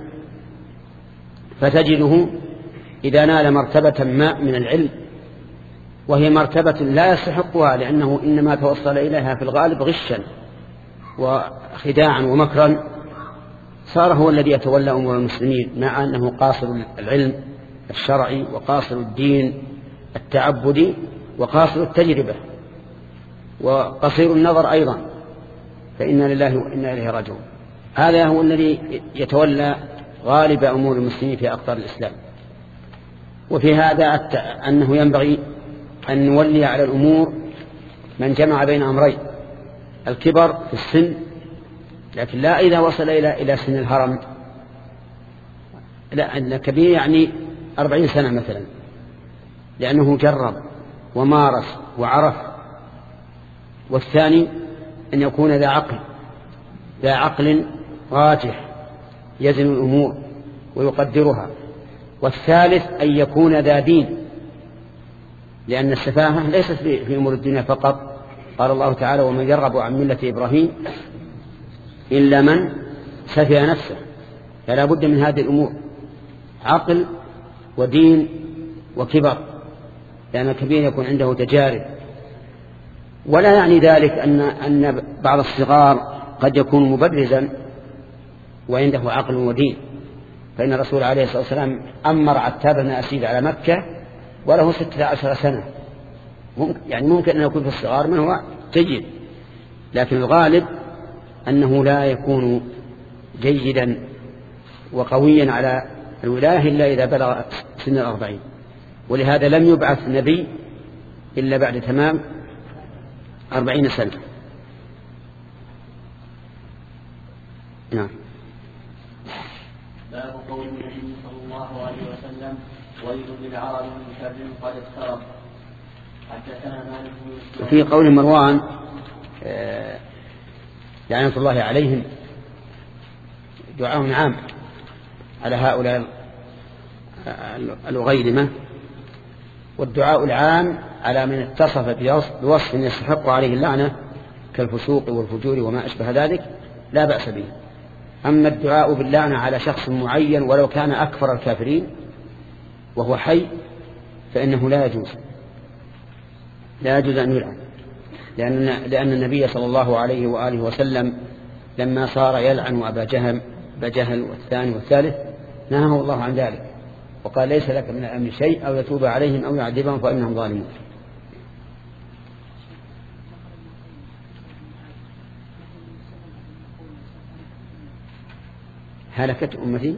فتجده إذا نال مرتبة ما من العلم وهي مرتبة لا يستحقها، لأنه إنما توصل إليها في الغالب غشا وخداعا ومكرا، صار هو الذي يتولى أمور المسلمين، مع أنه قاصر العلم الشرعي وقاصر الدين التعبد وقاصر التجربة وقصير النظر أيضا، فإنا لله وإنا إليه راجعون. هذا هو الذي يتولى غالب أمور المسلمين في أقطار الإسلام. وفي هذا أنه ينبغي أن نولي على الأمور من جمع بين أمرين: الكبر في السن، لكن لا إذا وصل إلى إلى سن الهرم، لا، الكبير يعني أربعين سنة مثلا، لأنه جرب ومارس وعرف. والثاني أن يكون ذا عقل ذا عقل راجح يزن الأمور ويقدرها. والثالث أن يكون ذا دين، لأن السفاهة ليست في أمور الدنيا فقط. قال الله تعالى: ومن يرغب عن ملة إبراهيم إلا من سفه نفسه. فلا بد من هذه الأمور: عقل ودين وكبر، لأن الكبير يكون عنده تجارب. ولا يعني ذلك أن أن بعض الصغار قد يكون مبرزا وعنده عقل ودين، فإن الرسول عليه الصلاة والسلام أمر عتاب بن أسيد على مكة وله ستة عشر سنة. يعني ممكن أن يكون في الصغار من هو جيد، لكن الغالب أنه لا يكون جيدا وقويا على الولاية إلا إذا بلغ سن الأربعين. ولهذا لم يبعث نبي إلا بعد تمام أربعين سنة. نعم. باب قول النبي صلى الله عليه وسلم: ويل للعرب من شر قد اقترب. حدثنا مالك. في قول مروان لعنة الله عليهم دعاء عام على هؤلاء الغيلمة، والدعاء العام على من اتصف بوصف يستحق عليه اللعنة كالفسوق والفجور وما أشبه ذلك لا بأس به. أما الدعاء باللعنة على شخص معين ولو كان أكثر الكافرين وهو حي فإنه لا يجوز لا يجوز أن يلعن، لأن, لأن النبي صلى الله عليه وآله وسلم لما صار يلعن أبا جهل بجهل والثاني والثالث نهاه الله عن ذلك، وقال: ليس لك من الأمر شيء، أو يتوب عليهم أو يعذبهم فإنهم ظالمون. هلكت أمتي،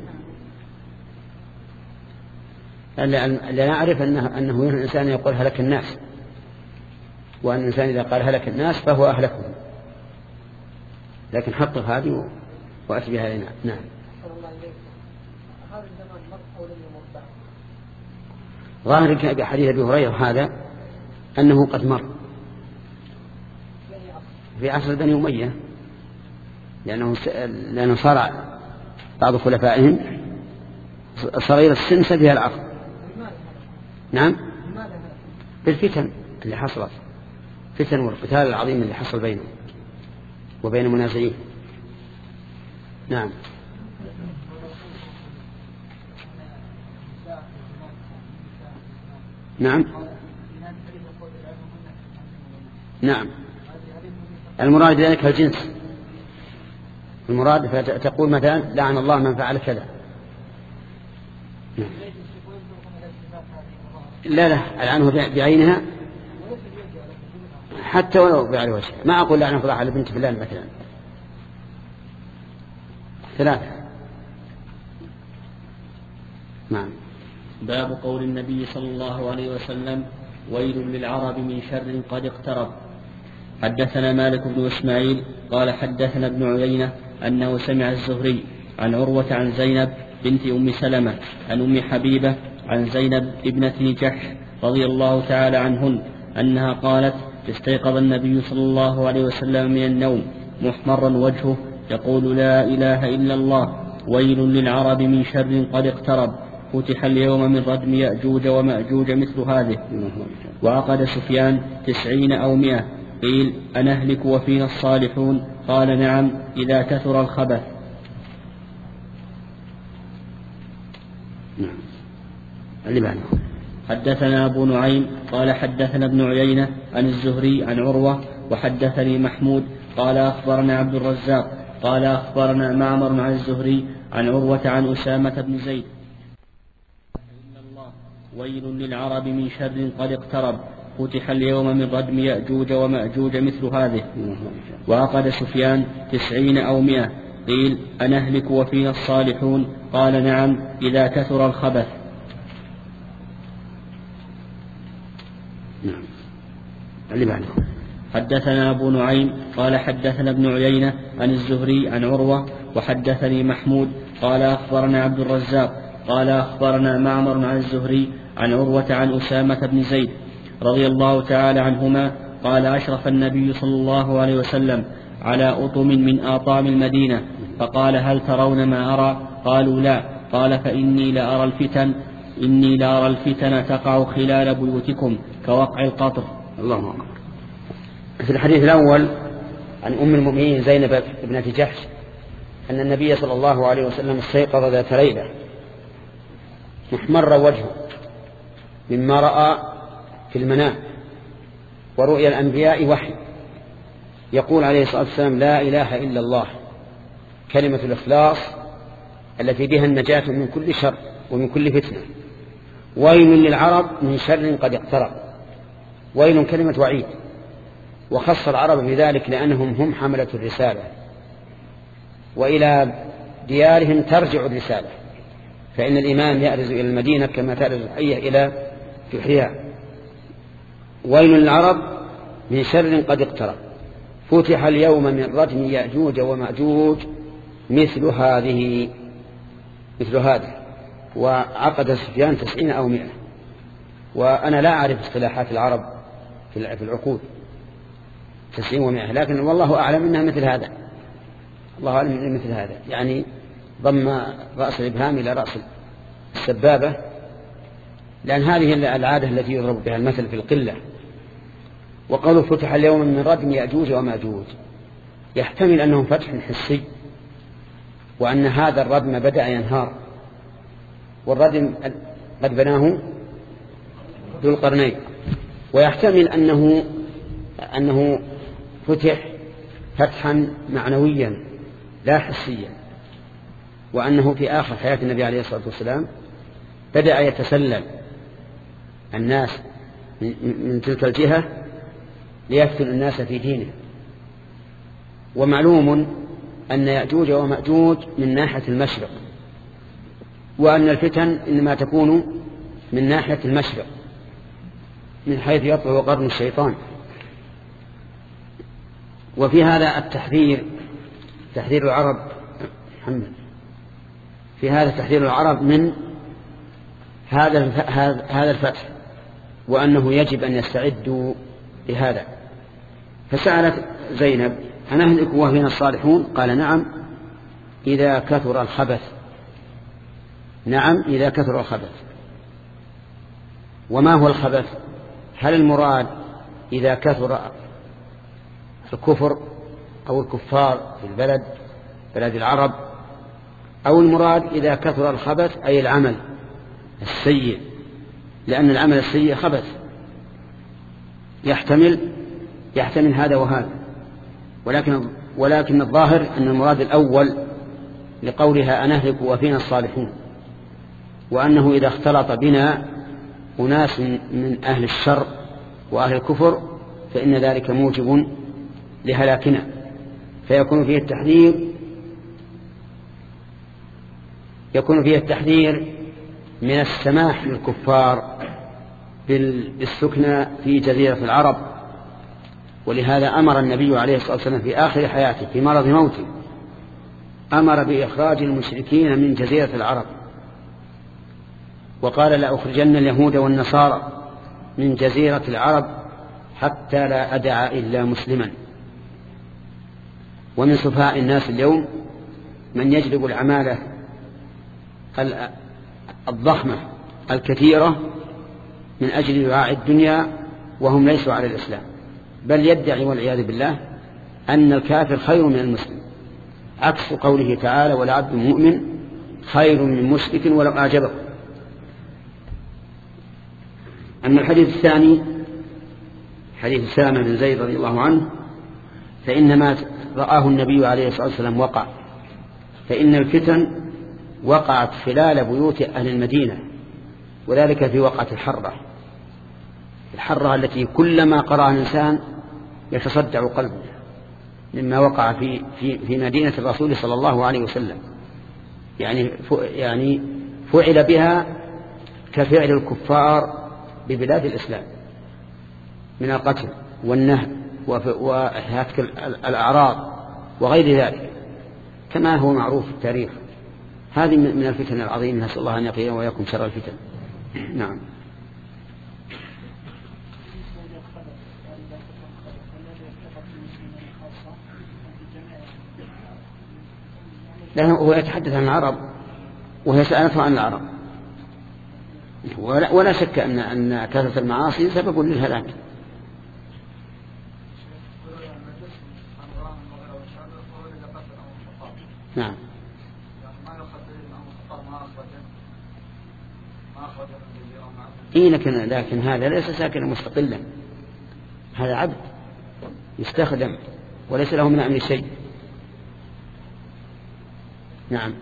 لا نعرف أنه, أنه الإنسان يقول هلك الناس، وأن الإنسان إذا قال هلك الناس فهو أهلكهم، لكن حقق هذه وأتي بها لنا. نعم. ظاهر حديث أبي هريرة هذا أنه قد مر في عصر بني أمية، لأنه لأنه صار بعض خلفائهم صغير السن سفيه العقل. نعم. بالفتن اللي حصلت، فتن والقتال العظيم اللي حصل بينه وبين المنازعين. نعم. نعم. نعم. المراد ذلك الجنس، المراد فتقول مثلا: لعن الله من فعل كذا. لا لا العنه بعينها حتى ولو بعلى وجهه. ما أقول لعنه الله على بنت فلان مثلا. ثلاثة. نعم. باب قول النبي صلى الله عليه وسلم: ويل للعرب من شر قد اقترب. حدثنا مالك بن إسماعيل قال حدثنا ابن عيينة أنه سمع الزهري عن عروة عن زينب بنت أم سلمة عن أم حبيبة عن زينب ابنة جحش رضي الله تعالى عنهن أنها قالت: استيقظ النبي صلى الله عليه وسلم من النوم محمرا وجهه يقول: لا إله إلا الله، ويل للعرب من شر قد اقترب، فتح اليوم من ردم يأجوج ومأجوج مثل هذه. وعقد سفيان تسعين أو مئة. قيل: أنهلك وفينا الصالحون؟ قال: نعم، إذا كثر الخبث. حدثنا أبو نعيم قال حدثنا ابن عيينة عن الزهري عن عروة وحدثني محمود قال أخبرنا عبد الرزاق قال أخبرنا معمر عن الزهري عن عروة عن أسامة بن زيد ويل للعرب من شر قد اقترب فتح اليوم من ردم يأجوج ومأجوج مثل هذه. وعقد سفيان تسعين أو مئة. قيل أنهلك وفينا الصالحون؟ قال نعم إذا كثر الخبث. نعم. اللي بعده. حدثنا أبو نعيم قال حدثنا ابن عيينة عن الزهري عن عروة وحدثني محمود قال أخبرنا عبد الرزاق قال أخبرنا معمر عن الزهري عن عروة عن أسامة بن زيد رضي الله تعالى عنهما قال أشرف النبي صلى الله عليه وسلم على أطم من آطام المدينة فقال هل ترون ما أرى؟ قالوا لا. قال فإني لأرى الفتن إني لأرى الفتن تقع خلال بيوتكم كوقع القطر. الله أكبر. في الحديث الأول عن أم المؤمنين زينب بنت جحش أن النبي صلى الله عليه وسلم استيقظ ذات ليلة محمر وجهه مما رأى في المنام ورؤيا الأنبياء وحي، يقول عليه الصلاة والسلام لا إله إلا الله، كلمة الإخلاص التي بها النجاة من كل شر ومن كل فتنة. ويل للعرب من شر قد اقترب. ويل كلمة وعيد، وخص العرب بذلك لأنهم هم حملة الرسالة وإلى ديارهم ترجع الرسالة، فإن الإيمان يأرز إلى المدينة كما تأرز الحية إلى جحرها. ويل للعرب من شر قد اقترب فتح اليوم من ردم يأجوج ومأجوج مثل هذه مثل هذه. وعقد سفيان تسعين أو مئة. وأنا لا أعرف اصطلاحات العرب في العقود تسعين ومئة، لكن والله أعلم أنها مثل هذا. الله أعلم أنها مثل هذا، يعني ضم رأس الإبهام إلى رأس السبابة، لأن هذه العادة التي يضرب بها المثل في القلة. وقالوا فتح اليوم من ردم يأجوج ومأجوج، يحتمل أنه فتح حسي، وأن هذا الردم بدأ ينهار، والردم قد بناه ذو القرنين. ويحتمل أنه أنه فتح فتحا معنويا لا حسيا، وأنه في آخر حياة النبي عليه الصلاة والسلام بدأ يتسلل الناس من تلك الجهة ليفتن الناس في دينه. ومعلوم أن يأجوج ومأجوج من ناحية المشرق، وأن الفتن إنما تكون من ناحية المشرق من حيث يطلع قرن الشيطان. وفي هذا التحذير تحذير العرب محمد في هذا تحذير العرب من هذا هذا الفتح، وأنه يجب أن يستعدوا لهذا. فسألت زينب أنهلك وفينا الصالحون؟ قال نعم إذا كثر الخبث. نعم إذا كثر الخبث. وما هو الخبث؟ هل المراد إذا كثر الكفر أو الكفار في البلد بلد العرب، أو المراد إذا كثر الخبث أي العمل السيء، لأن العمل السيء خبث، يحتمل يحتمل هذا وهذا. ولكن ولكن الظاهر أن المراد الأول لقولها أنهلك وفينا الصالحون، وأنه إذا اختلط بنا أناس من أهل الشر وأهل الكفر فإن ذلك موجب لهلاكنا، فيكون فيه التحذير يكون فيه التحذير من السماح للكفار بالسكنى في جزيرة العرب. ولهذا أمر النبي عليه الصلاة والسلام في آخر حياته في مرض موته أمر بإخراج المشركين من جزيرة العرب، وقال لا أخرجن اليهود والنصارى من جزيرة العرب حتى لا أدع إلا مسلما. ومن سفهاء الناس اليوم من يجلب العمالة الضخمة الكثيرة من أجل دعاء الدنيا وهم ليسوا على الإسلام، بل يدعي والعياذ بالله أن الكافر خير من المسلم، عكس قوله تعالى ولعبد مؤمن خير من مشرك ولو أعجبه. أما الحديث الثاني حديث أسامة بن زيد رضي الله عنه فإنما رآه النبي عليه الصلاة والسلام وقع، فإن الفتن وقعت خلال بيوت أهل المدينة، وذلك في وقعة الحرة الحرة التي كلما قرأها الإنسان يتصدع قلبه مما وقع في في في مدينة الرسول صلى الله عليه وسلم. يعني يعني فعل بها كفعل الكفار ببلاد الإسلام من القتل والنهب وهتك الأعراض وغير ذلك كما هو معروف في التاريخ. هذه من الفتن العظيمة، نسأل الله أن يقينا ويكون شر الفتن. نعم. لأنه هو يتحدث عن العرب وهي سألته عن العرب، ولا, ولا شك أن, أن كثرة المعاصي سبب للهلاك. نعم. إيه لكن, لكن هذا ليس ساكنا مستقلا، هذا عبد يستخدم وليس له من أمر شيء. نعم.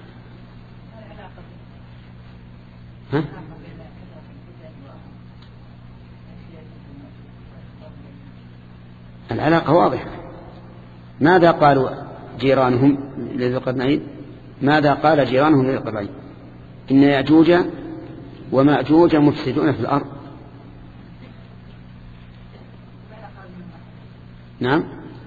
ها؟ العلاقة واضحة. ماذا قالوا جيرانهم لذي القرنين؟ ماذا قال جيرانهم لذي القرنين؟ إن يأجوج ومأجوج مفسدون في الأرض. نعم.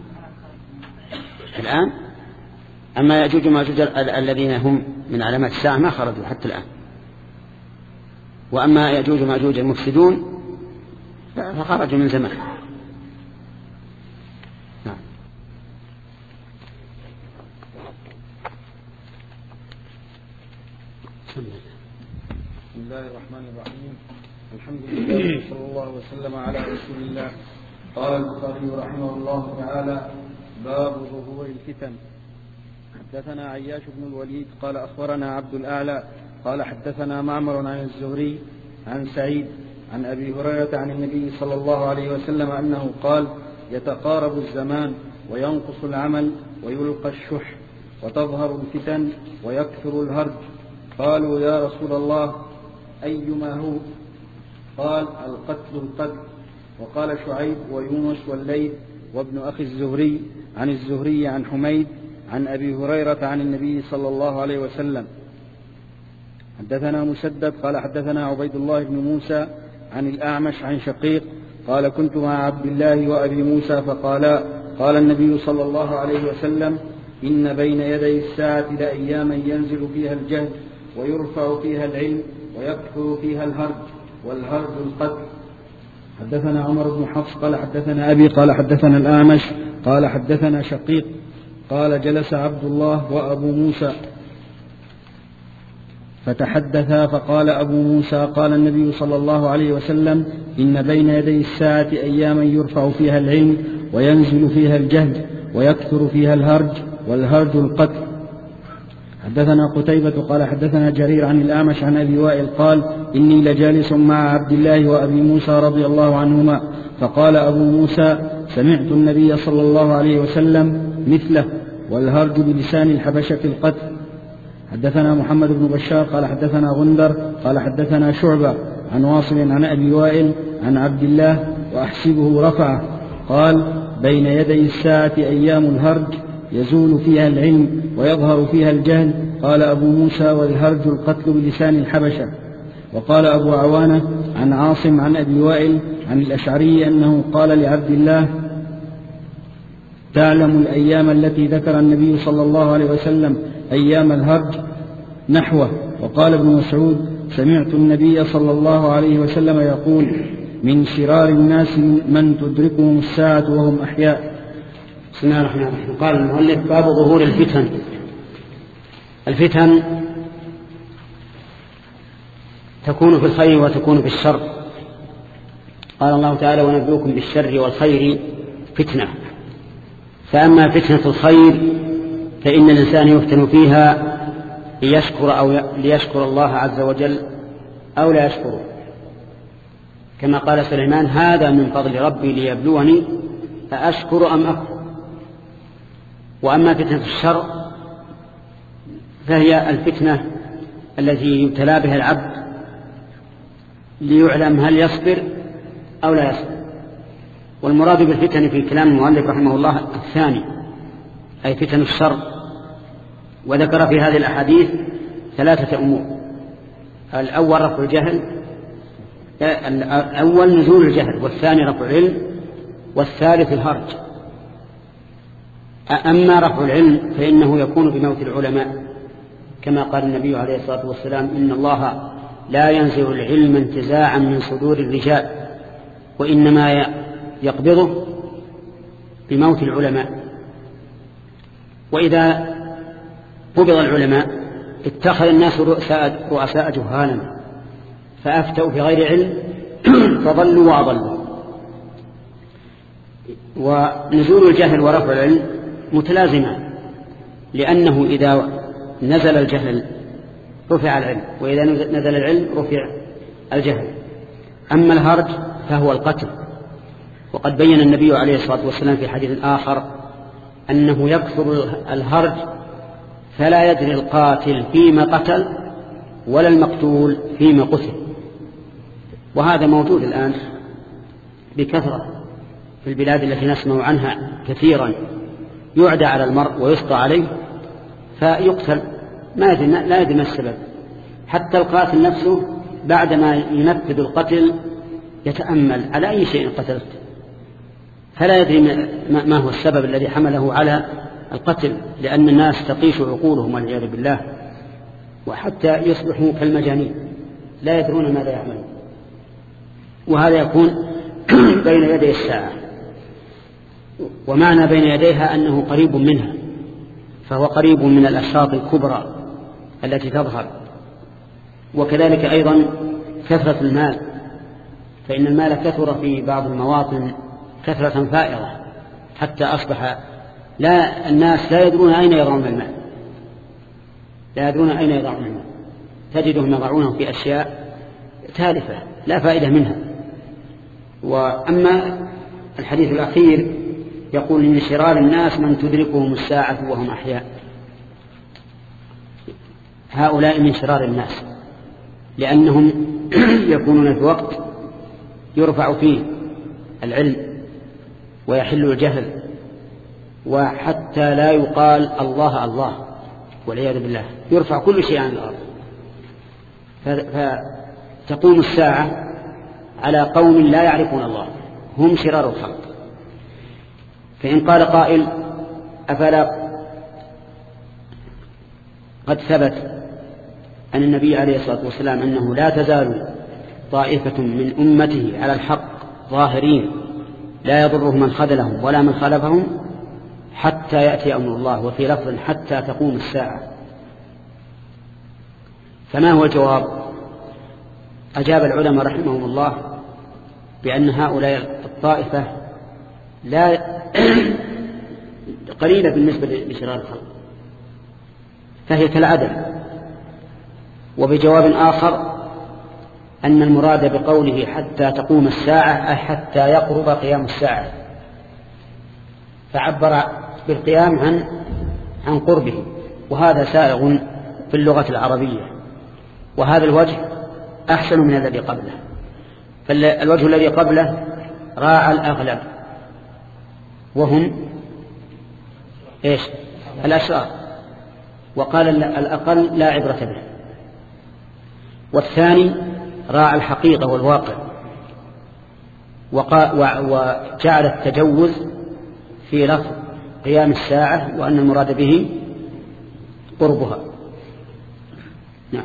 الآن أما يأجوج ومأجوج الذين هم من علامات الساعة ما خرجوا حتى الآن، وأما يأجوج ومأجوج المفسدون فخرجوا من زمان. نعم. بسم الله الرحمن الرحيم. الحمد لله صلى الله وسلم على رسول الله. قال البخاري رحمه الله تعالى: باب ظهور الفتن. حدثنا عياش بن الوليد قال أخبرنا عبد الأعلى قال حدثنا معمر عن الزهري عن سعيد عن أبي هريرة عن النبي صلى الله عليه وسلم أنه قال: يتقارب الزمان وينقص العمل ويلقى الشح وتظهر الفتن ويكثر الهرج. قالوا: يا رسول الله أيما هو؟ قال: القتل القتل. وقال شعيب ويونس والليث وابن أخي الزهري عن الزهري عن حميد عن أبي هريرة عن النبي صلى الله عليه وسلم. حدثنا مسدد قال حدثنا عبيد الله بن موسى عن الأعمش عن شقيق قال: كنت مع عبد الله وأبي موسى فقالا: قال النبي صلى الله عليه وسلم: إن بين يدي الساعة لأياما ينزل فيها الجهل ويرفع فيها العلم ويكثر فيها الهرج، والهرج القتل. حدثنا عمر بن حفص قال حدثنا أبي قال حدثنا الأعمش قال حدثنا شقيق قال: جلس عبد الله وأبو موسى فتحدثا فقال أبو موسى: قال النبي صلى الله عليه وسلم: إن بين يدي الساعة أياما يرفع فيها العلم وينزل فيها الجهل ويكثر فيها الهرج، والهرج القتل. حدثنا قتيبة قال حدثنا جرير عن الأعمش عن أبي وائل قال: إني لجالس مع عبد الله وأبي موسى رضي الله عنهما، فقال أبو موسى: سمعت النبي صلى الله عليه وسلم مثله، والهرج بلسان الحبشة القتل. حدثنا محمد بن بشار قال حدثنا غندر قال حدثنا شعبة عن واصل عن أبي وائل عن عبد الله وأحسبه رفعه قال: بين يدي الساعة أيام الهرج يزول فيها العلم ويظهر فيها الجهل. قال أبو موسى: والهرج القتل بلسان الحبشة. وقال أبو عوانة عن عاصم عن أبي وائل عن الأشعري أنه قال لعبد الله: تعلم الأيام التي ذكر النبي صلى الله عليه وسلم أيام الهرج نحوه. وقال ابن مسعود: سمعت النبي صلى الله عليه وسلم يقول: من شرار الناس من تدركهم الساعة وهم أحياء. بسم الله الرحمن الرحيم. قال المؤلف: باب ظهور الفتن. الفتن تكون في الخير وتكون في الشر. قال الله تعالى: ونبلوكم بالشر والخير فتنة. فأما فتنة الخير فإن الإنسان يفتن فيها ليشكر أو ليشكر الله عز وجل أو لا يشكره، كما قال سليمان: هذا من فضل ربي ليبلوني أأشكر أم أكفر. وأما فتنة الشر فهي الفتنة التي يبتلى بها العبد ليعلم هل يصبر أو لا يصبر. والمراد بالفتن في كلام المؤلف رحمه الله الثاني، أي فتن الشر. وذكر في هذه الأحاديث ثلاثة أمور: الأول رفع الجهل، الأول نزول الجهل، والثاني رفع العلم، والثالث الهرج. أما رفع العلم فإنه يكون بموت العلماء، كما قال النبي عليه الصلاة والسلام: إن الله لا ينزع العلم انتزاعا من صدور الرجال، وإنما يقبضه بموت العلماء. وإذا قبض العلماء اتخذ الناس رؤساء, رؤساء جهالا فأفتوا بغير علم فضلوا وأضلوا. ونزول الجهل ورفع العلم متلازمان، لأنه إذا نزل الجهل رفع العلم، وإذا نزل العلم رفع الجهل. أما الهرج فهو القتل، وقد بين النبي عليه الصلاة والسلام في حديث آخر أنه يكثر الهرج فلا يدري القاتل فيما قتل ولا المقتول فيما قتل. وهذا موجود الآن بكثرة في البلاد التي نسمع عنها كثيرا، يعدى على المرء ويسقى عليه فيقتل، ما يدري لا يدري ما السبب. حتى القاتل نفسه بعدما ينفذ القتل يتأمل على أي شيء قتلت، فلا يدري ما هو السبب الذي حمله على القتل، لأن الناس تطيش عقولهم والعياذ بالله، وحتى يصبحوا كالمجانين لا يدرون ماذا يعملون. وهذا يكون بين يدي الساعة، ومعنى بين يديها أنه قريب منها، فهو قريب من الأشراط الكبرى التي تظهر. وكذلك أيضا كثرة المال، فإن المال كثر في بعض المواطن كثرة فائرة، حتى أصبح لا الناس لا يدرون أين يضعون المال، لا يدرون أين يضعون المال، تجدهم يضعونه في أشياء تالفة لا فائدة منها. وأما الحديث الأخير يقول إن شرار الناس من تدركهم الساعة وهم أحياء، هؤلاء من شرار الناس، لأنهم يكونون في وقت يرفع فيه العلم ويحل الجهل، وحتى لا يقال الله الله والعياذ بالله، يرفع كل شيء عن الأرض. فتقوم الساعة على قوم لا يعرفون الله، هم شرار الخلق. فإن قال قائل: أفلا قد ثبت أن النبي عليه الصلاة والسلام أنه لا تزال طائفة من أمته على الحق ظاهرين لا يضرهم من خذلهم ولا من خالفهم حتى يأتي أمر الله، وفي لفظ حتى تقوم الساعة. فما هو الجواب؟ أجاب العلماء رحمهم الله بأن هؤلاء الطائفة لا قليلة بالنسبة لشرار الخلق، فهي كالعدم. وبجواب آخر أن المراد بقوله حتى تقوم الساعة أي حتى يقرب قيام الساعة، فعبر بالقيام عن عن قربه، وهذا سائغ في اللغة العربية، وهذا الوجه أحسن من الذي قبله. فالوجه الذي قبله راعى الأغلب وهم إيش؟ الأشرار، وقال الأقل لا عبرة به. والثاني راعى الحقيقة والواقع، وجعل التجوز في لفظ قيام الساعة وأن المراد به قربها. نعم.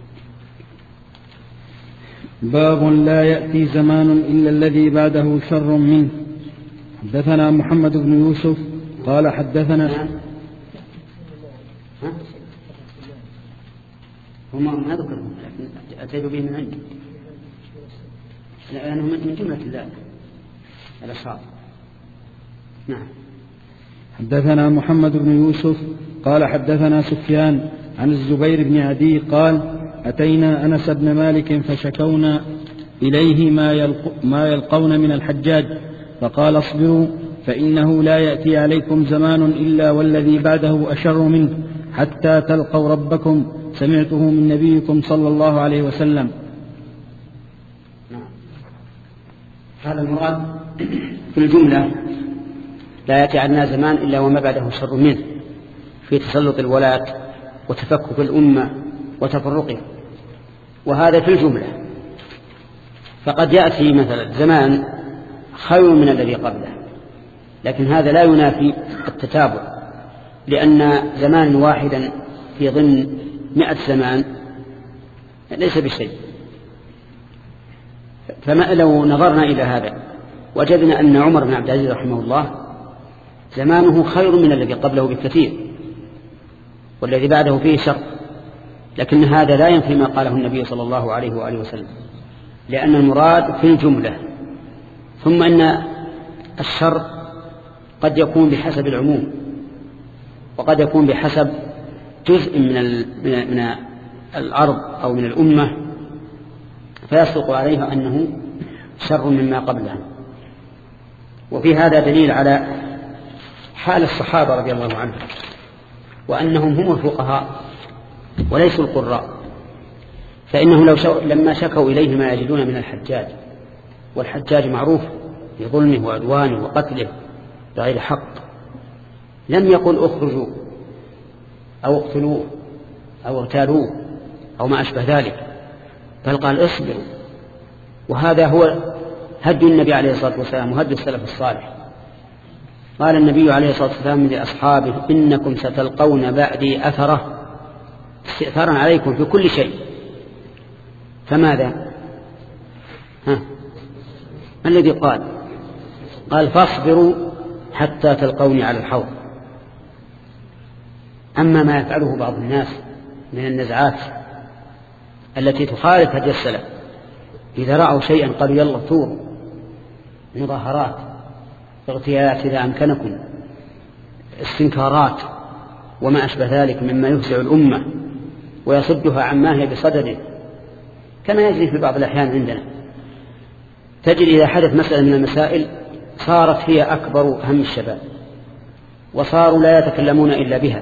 باب لا يأتي زمان إلا الذي بعده شر منه. حدثنا محمد بن يوسف قال حدثنا نعم. هم ما ذكرهم لكن أتيت به من عندي، لأنه من جملة الله الأشخاص. نعم. حدثنا محمد بن يوسف قال حدثنا سفيان عن الزبير بن عدي قال أتينا أنس بن مالك فشكونا إليه ما, يلق ما يلقون من الحجاج، فقال اصبروا فإنه لا يأتي عليكم زمان إلا والذي بعده أشر منه حتى تلقوا ربكم، سمعته من نبيكم صلى الله عليه وسلم. هذا المراد في الجملة لا يأتي عنا زمان إلا وما بعده شر منه في تسلط الولاة وتفكك الأمة وتفرقها، وهذا في الجملة. فقد يأتي مثلا زمان خير من الذي قبله، لكن هذا لا ينافي التتابع، لأن زمان واحدا في ضمن مئة زمان ليس بشيء. فما لو نظرنا إلى هذا وجدنا أن عمر بن عبد العزيز رحمه الله زمانه خير من الذي قبله بكثير، والذي بعده فيه شر، لكن هذا لا ينفي ما قاله النبي صلى الله عليه وآله وسلم، لأن المراد في الجملة. ثم إن الشر قد يكون بحسب العموم، وقد يكون بحسب جزء من من الأرض أو من الأمة، فيصدق عليها أنه شر مما قبلها. وفي هذا دليل على حال الصحابة رضي الله عنهم، وأنهم هم الفقهاء وليسوا القراء، فإنهم لو شو... لما شكوا إليه ما يجدون من الحجاج، والحجاج معروف بظلمه وعدوانه وقتله بغير حق، لم يقل اخرجوا أو اقتلوه أو اغتالوه أو ما أشبه ذلك، بل قال اصبروا. وهذا هو هدي النبي عليه الصلاة والسلام وهدي السلف الصالح. قال النبي عليه الصلاة والسلام لأصحابه إنكم ستلقون بعدي أثرة استئثارا عليكم في كل شيء. فماذا ها ما الذي قال؟ قال فاصبروا حتى تلقوني على الحوض. أما ما يفعله بعض الناس من النزعات التي تخالف هدي السلف، إذا رأوا شيئا قالوا يلا ثوروا، مظاهرات، اغتيالات إذا أمكنكم، استنكارات وما أشبه ذلك مما يفزع الأمة ويصدها عما هي بصدده، كما يجري في بعض الأحيان عندنا. تجد إذا حدث مسألة من المسائل صارت هي أكبر هم الشباب، وصاروا لا يتكلمون إلا بها،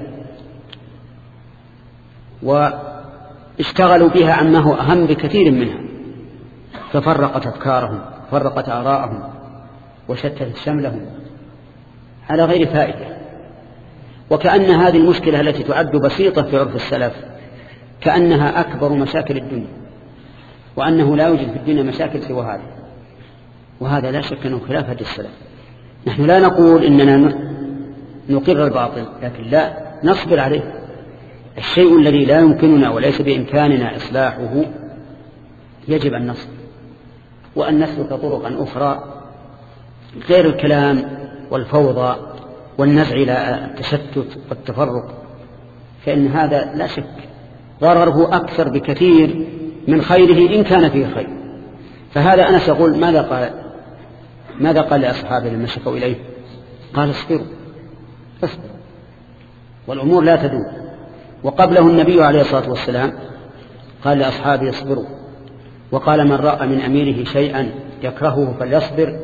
واشتغلوا بها عما هو أهم بكثير منها، ففرقت أفكارهم، فرقت آراءهم، وشتت شملهم على غير فائدة. وكأن هذه المشكلة التي تعد بسيطة في عرف السلف كأنها أكبر مشاكل الدنيا، وأنه لا يوجد في الدنيا مشاكل سوى هذا، وهذا لا شك أنه خلاف هدي السلف. نحن لا نقول إننا نقر الباطل، لكن لا نصبر عليه. الشيء الذي لا يمكننا وليس بإمكاننا إصلاحه يجب أن نصبر، وأن نسلك طرقا أخرى غير الكلام والفوضى والنزع إلى التشتت والتفرق، فإن هذا لا شك ضرره أكثر بكثير من خيره إن كان فيه خير. فهذا أنا سأقول ماذا قال ماذا قال لأصحابه لما شكوا إليه؟ قال اصبروا اصبروا والأمور لا تدوم. وقبله النبي عليه الصلاة والسلام قال لأصحابه اصبروا، وقال من رأى من أميره شيئا يكرهه فليصبر،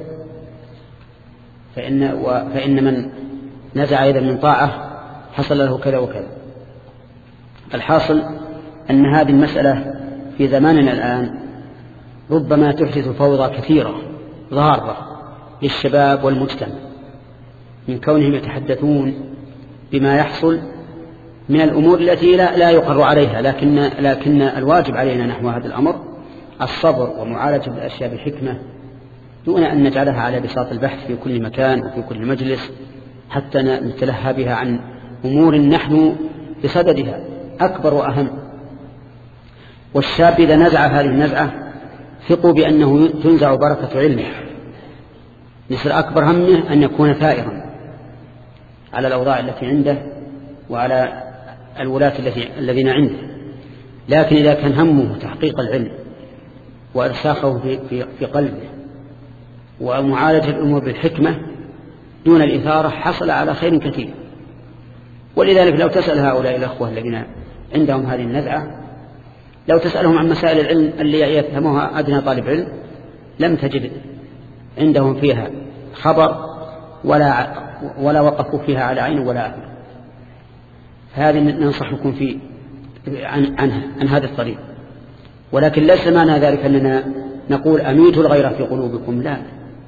فإن, فإن من نزع يدا من طاعة حصل له كذا وكذا. الحاصل أن هذه المسألة في زماننا الآن ربما تحدث فوضى كثيرة ضارة للشباب والمجتمع، من كونهم يتحدثون بما يحصل من الأمور التي لا, لا يقر عليها، لكن, لكن الواجب علينا نحو هذا الأمر الصبر ومعالجة الأشياء بالحكمة، دون أن نجعلها على بساط البحث في كل مكان وفي كل مجلس حتى نتلهى بها عن أمور نحن بصددها أكبر وأهم. والشاب إذا نزع هذه النزعة ثقوا بأنه تنزع بركة علمه، مثل أكبر همه أن يكون ثائرا على الأوضاع التي عنده وعلى الولاة الذين عنده. لكن إذا كان همه تحقيق العلم وإرساخه في, في, في قلبه ومعالجة الأمور بالحكمة دون الإثارة حصل على خير كثير. ولذلك لو تسأل هؤلاء الأخوة الذين عندهم هذه النزعة، لو تسألهم عن مسائل العلم اللي يفهمها أدنى طالب علم لم تجد عندهم فيها خبر ولا, ولا وقفوا فيها على عين ولا أثر. هذه ننصحكم في عن, عن, عن هذا الطريق. ولكن ليس معنى ذلك أننا نقول أميتوا الغيرة في قلوبكم، لا،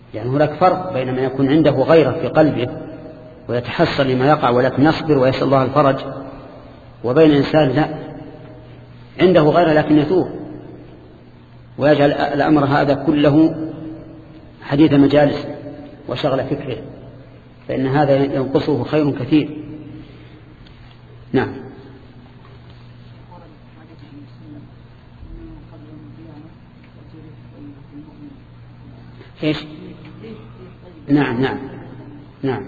يعني هناك فرق بين ما يكون عنده غيرة في قلبه ويتحسن لما يقع ولكن يصبر ويسأل الله الفرج، وبين إنسان لا عنده غيرة لكن يتوب ويجعل الأمر هذا كله حديث مجالس وشغل فكره، فإن هذا ينقصه خير كثير. نعم. إيش؟ نعم نعم نعم.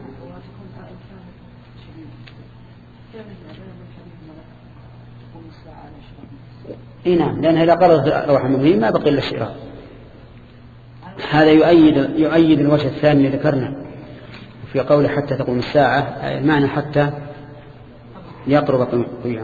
إيه نعم، لأن إذا قررت روح المؤمنين ما بقي إلا الشراء. هذا يؤيد يؤيد الوجه الثاني اللي ذكرنا في قوله حتى تقوم الساعة، المعنى حتى يقرب قيام.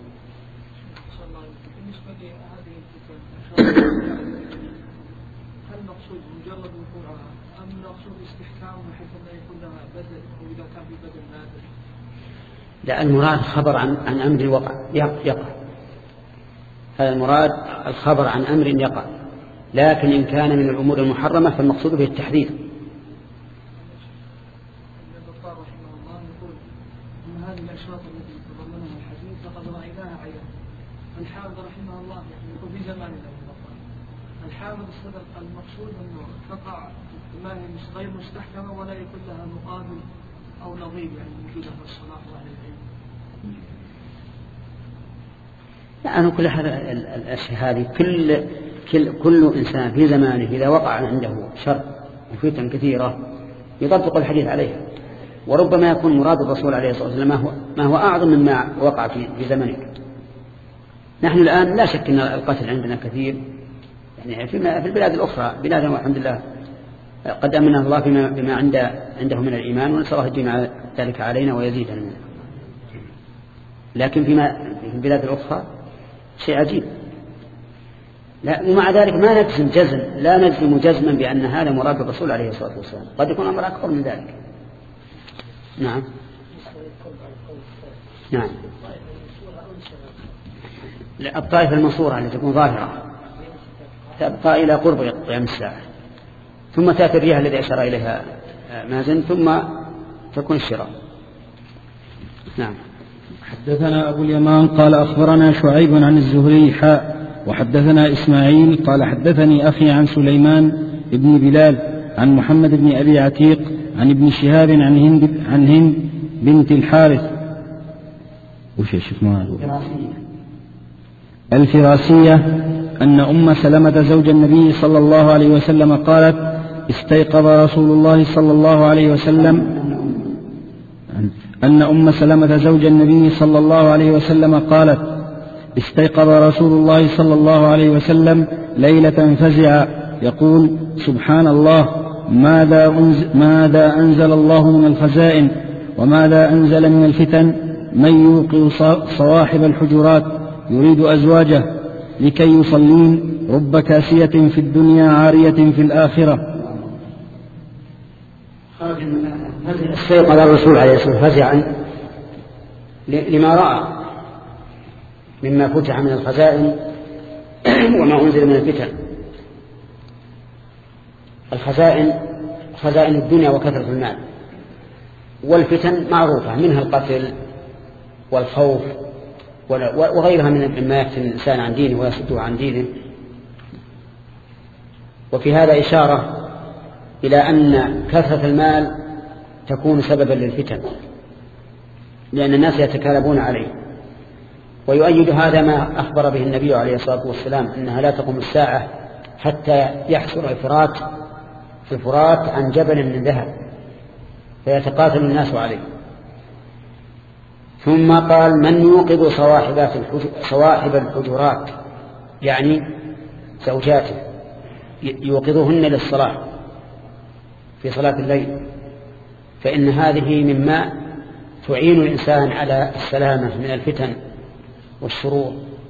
لا، المراد خبر عن عن أمر وقع يقع، هذا المراد الخبر عن أمر يقع، لكن إن كان من الأمور المحرمة فالمقصود به التحذير. هذه الأشواط التي تضمنها الحديث فقد رأيناها عيانا. الحافظ رحمه الله يقول في زماننا الحافظ الصدق المقصود أنه تقع ما هي غير مستحكمة ولا يكون لها مقابل أو نظير، يعني موجودة في الصلاة وأهل العلم. يعني كل هذا الأشياء هذه كل كل كل إنسان في زمانه إذا وقع عنده شر وفتن كثيرة يطبق الحديث عليها، وربما يكون مراد الرسول عليه الصلاة والسلام ما هو ما هو أعظم مما وقع في في زمنك. نحن الآن لا شك أن القتل عندنا كثير، يعني في في البلاد الأخرى بلادنا والحمد لله قد أمننا الله بما بما عنده عنده من الإيمان، ونسأل الله يجعل ذلك علينا ويزيدنا منه. لكن فيما في البلاد الأخرى شيء عجيب. لا، ومع ذلك ما نجزم جزم لا نجزم جزما بأن هذا مراد الرسول عليه الصلاة والسلام، قد يكون أمر أكبر من ذلك. نعم نعم. الطائفة المنصورة التي تكون ظاهرة تبقى إلى قرب قيام الساعة، ثم تأتي الرياح الذي أشار إليها مازن، ثم تكون الشراء. نعم. حدثنا أبو اليمان قال أخبرنا شعيب عن الزهري حاء وحدثنا إسماعيل قال حدثني أخي عن سليمان بن بلال عن محمد بن أبي عتيق عن ابن شهاب عن هند عن هند بنت الحارث وش يا شيخ الفراسية أن أم سلمة زوج النبي صلى الله عليه وسلم قالت استيقظ رسول الله صلى الله عليه وسلم أن أم سلمة زوج النبي صلى الله عليه وسلم قالت استيقظ رسول الله صلى الله عليه وسلم ليلة فزعا يقول سبحان الله ماذا أنزل, ماذا أنزل الله من الخزائن وماذا أنزل من الفتن، من يوقظ صواحب الحجرات يريد أزواجه لكي يصلين رب كاسية في الدنيا عارية في الآخرة. استيقظ الرسول عليه الصلاة والسلام فزعا لما رأى مما فتح من الخزائن وما أنزل من الفتن. الخزائن خزائن الدنيا وكثرة المال، والفتن معروفة منها القتل والخوف وغيرها مما يفتن الإنسان عن دينه ويصده عن دينه. وفي هذا إشارة إلى أن كثرة المال تكون سببا للفتن، لأن الناس يتكالبون عليه. ويؤيد هذا ما أخبر به النبي عليه الصلاة والسلام أنها لا تقوم الساعة حتى يحصل الفرات في الفرات عن جبل من ذهب فيتقاتل الناس عليه. ثم قال من يوقظ صواحب الحجرات، يعني زوجاته يوقظهن للصلاة في صلاة الليل، فإن هذه مما تعين الإنسان على السلامة من الفتن والشرور.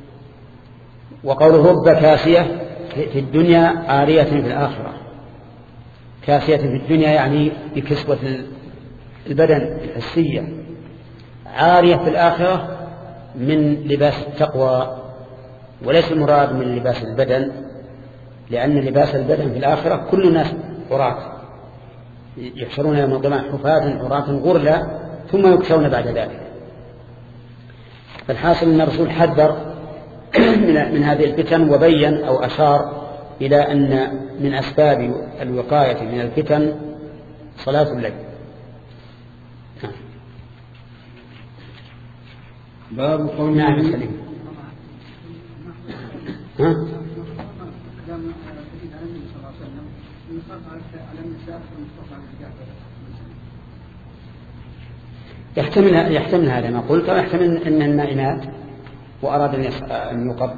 وقوله رب كاسية في الدنيا عارية في الآخرة، كاسية في الدنيا يعني بكسوة البدن الحسية، عارية في الآخرة من لباس التقوى، وليس المراد من لباس البدن، لأن لباس البدن في الآخرة كل الناس عراة يحشرون يوم القيامة حفاة عراة غرلا ثم يكسون بعد ذلك. فالحاصل أن الرسول حذر من هذه الفتن وبين أو أشار إلى أن من أسباب الوقاية من الفتن صلاة الليل. باب قول نعم سليم. ها؟ يحتمل يحتمل هذا ما قلت، ويحتمل أن النائمات وأراد أن يقب.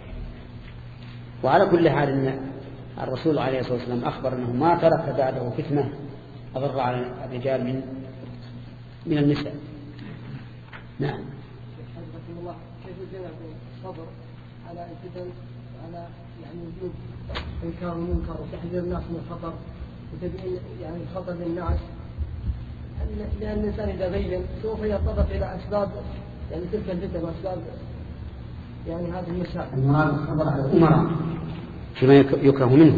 وعلى كل حال أن الرسول عليه الصلاة والسلام أخبر أنه ما ترك بعده فتنة أضر على الرجال من من النساء. نعم. الله كيف الجمع بين الصبر على الفتن وعلى يعني وجود إنكار المنكر وتحذير الناس من الخطر وتبيين يعني الخطر للناس، لأن الإنسان إذا بين سوف يتطرق إلى أسباب يعني تلك الفتن وأسباب يعني هذه المسائل. المراد الصبر على الأمراء فيما يكره منه،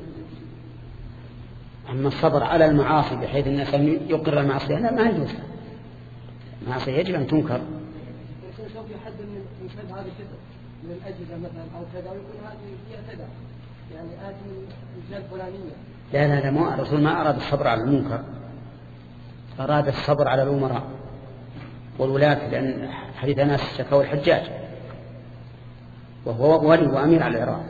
أما الصبر على المعاصي بحيث أن الإنسان يقر المعصية لا، ما يجوز. المعصية يجب أن تنكر. سوف يحدد من شد هذه الفتن من الأجهزة مثلا أو كذا ويكون هذه هي كذا يعني هذه الجهة الفلانية. لا لا لا ما الرسول ما أراد الصبر على المنكر، أراد الصبر على الأمراء والولاة، لأن حديث ناس شكوا الحجاج وهو ولي وأمير على العراق.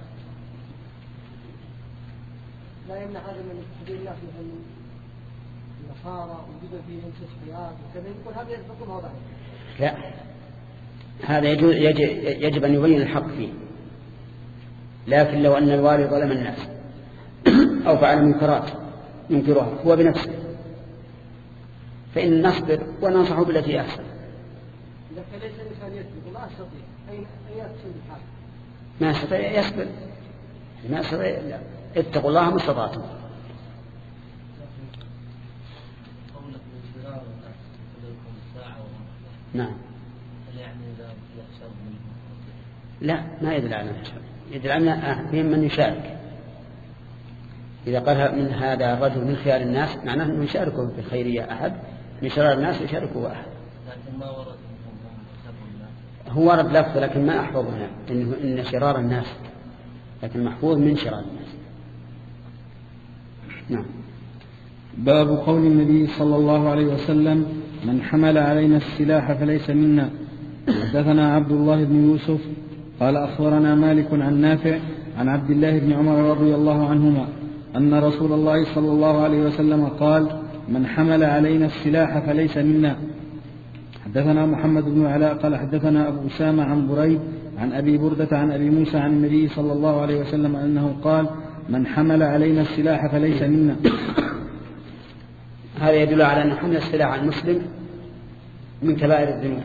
لا يمنع هذا من تحذير الناس مثل النصارى وجود فيهم تشفيات وكذا، يقول هذا يحكم وضعه. لا، هذا يجب, يجب أن يبين الحق فيه. لكن لو أن الوالي ظلم الناس أو فعل منكرات ينكرها هو بنفسه فإن نصبر وننصح بالتي أحسن. لكن ليس الإنسان يسبر وما أستطيع أين يكسب الحال. ما يستطيع يسبر، ما يستطيع. اتقوا الله ما استطعتم. نعم. لا ما يدل على الحشر، يدل على فيهم من يشارك. إذا قال من هذا الرجل من خيار الناس معناه أنه يشاركه في الخيرية أحد، من شرار الناس يشاركه أحد. لكن ما ورد هو ورد لفظ لكن ما أحفظ هنا إنه إن شرار الناس، لكن محفوظ من شرار الناس. نعم. باب قول النبي صلى الله عليه وسلم من حمل علينا السلاح فليس منا. حدثنا عبد الله بن يوسف قال أخبرنا مالك عن نافع عن عبد الله بن عمر رضي الله عنهما أن رسول الله صلى الله عليه وسلم قال من حمل علينا السلاح فليس منا. حدثنا محمد بن علاء قال حدثنا أبو أسامة عن بريد عن أبي بردة عن أبي موسى عن النبي صلى الله عليه وسلم أنه قال من حمل علينا السلاح فليس منا. هذا يدل على أن حمل السلاح على المسلم من كبائر الذنوب،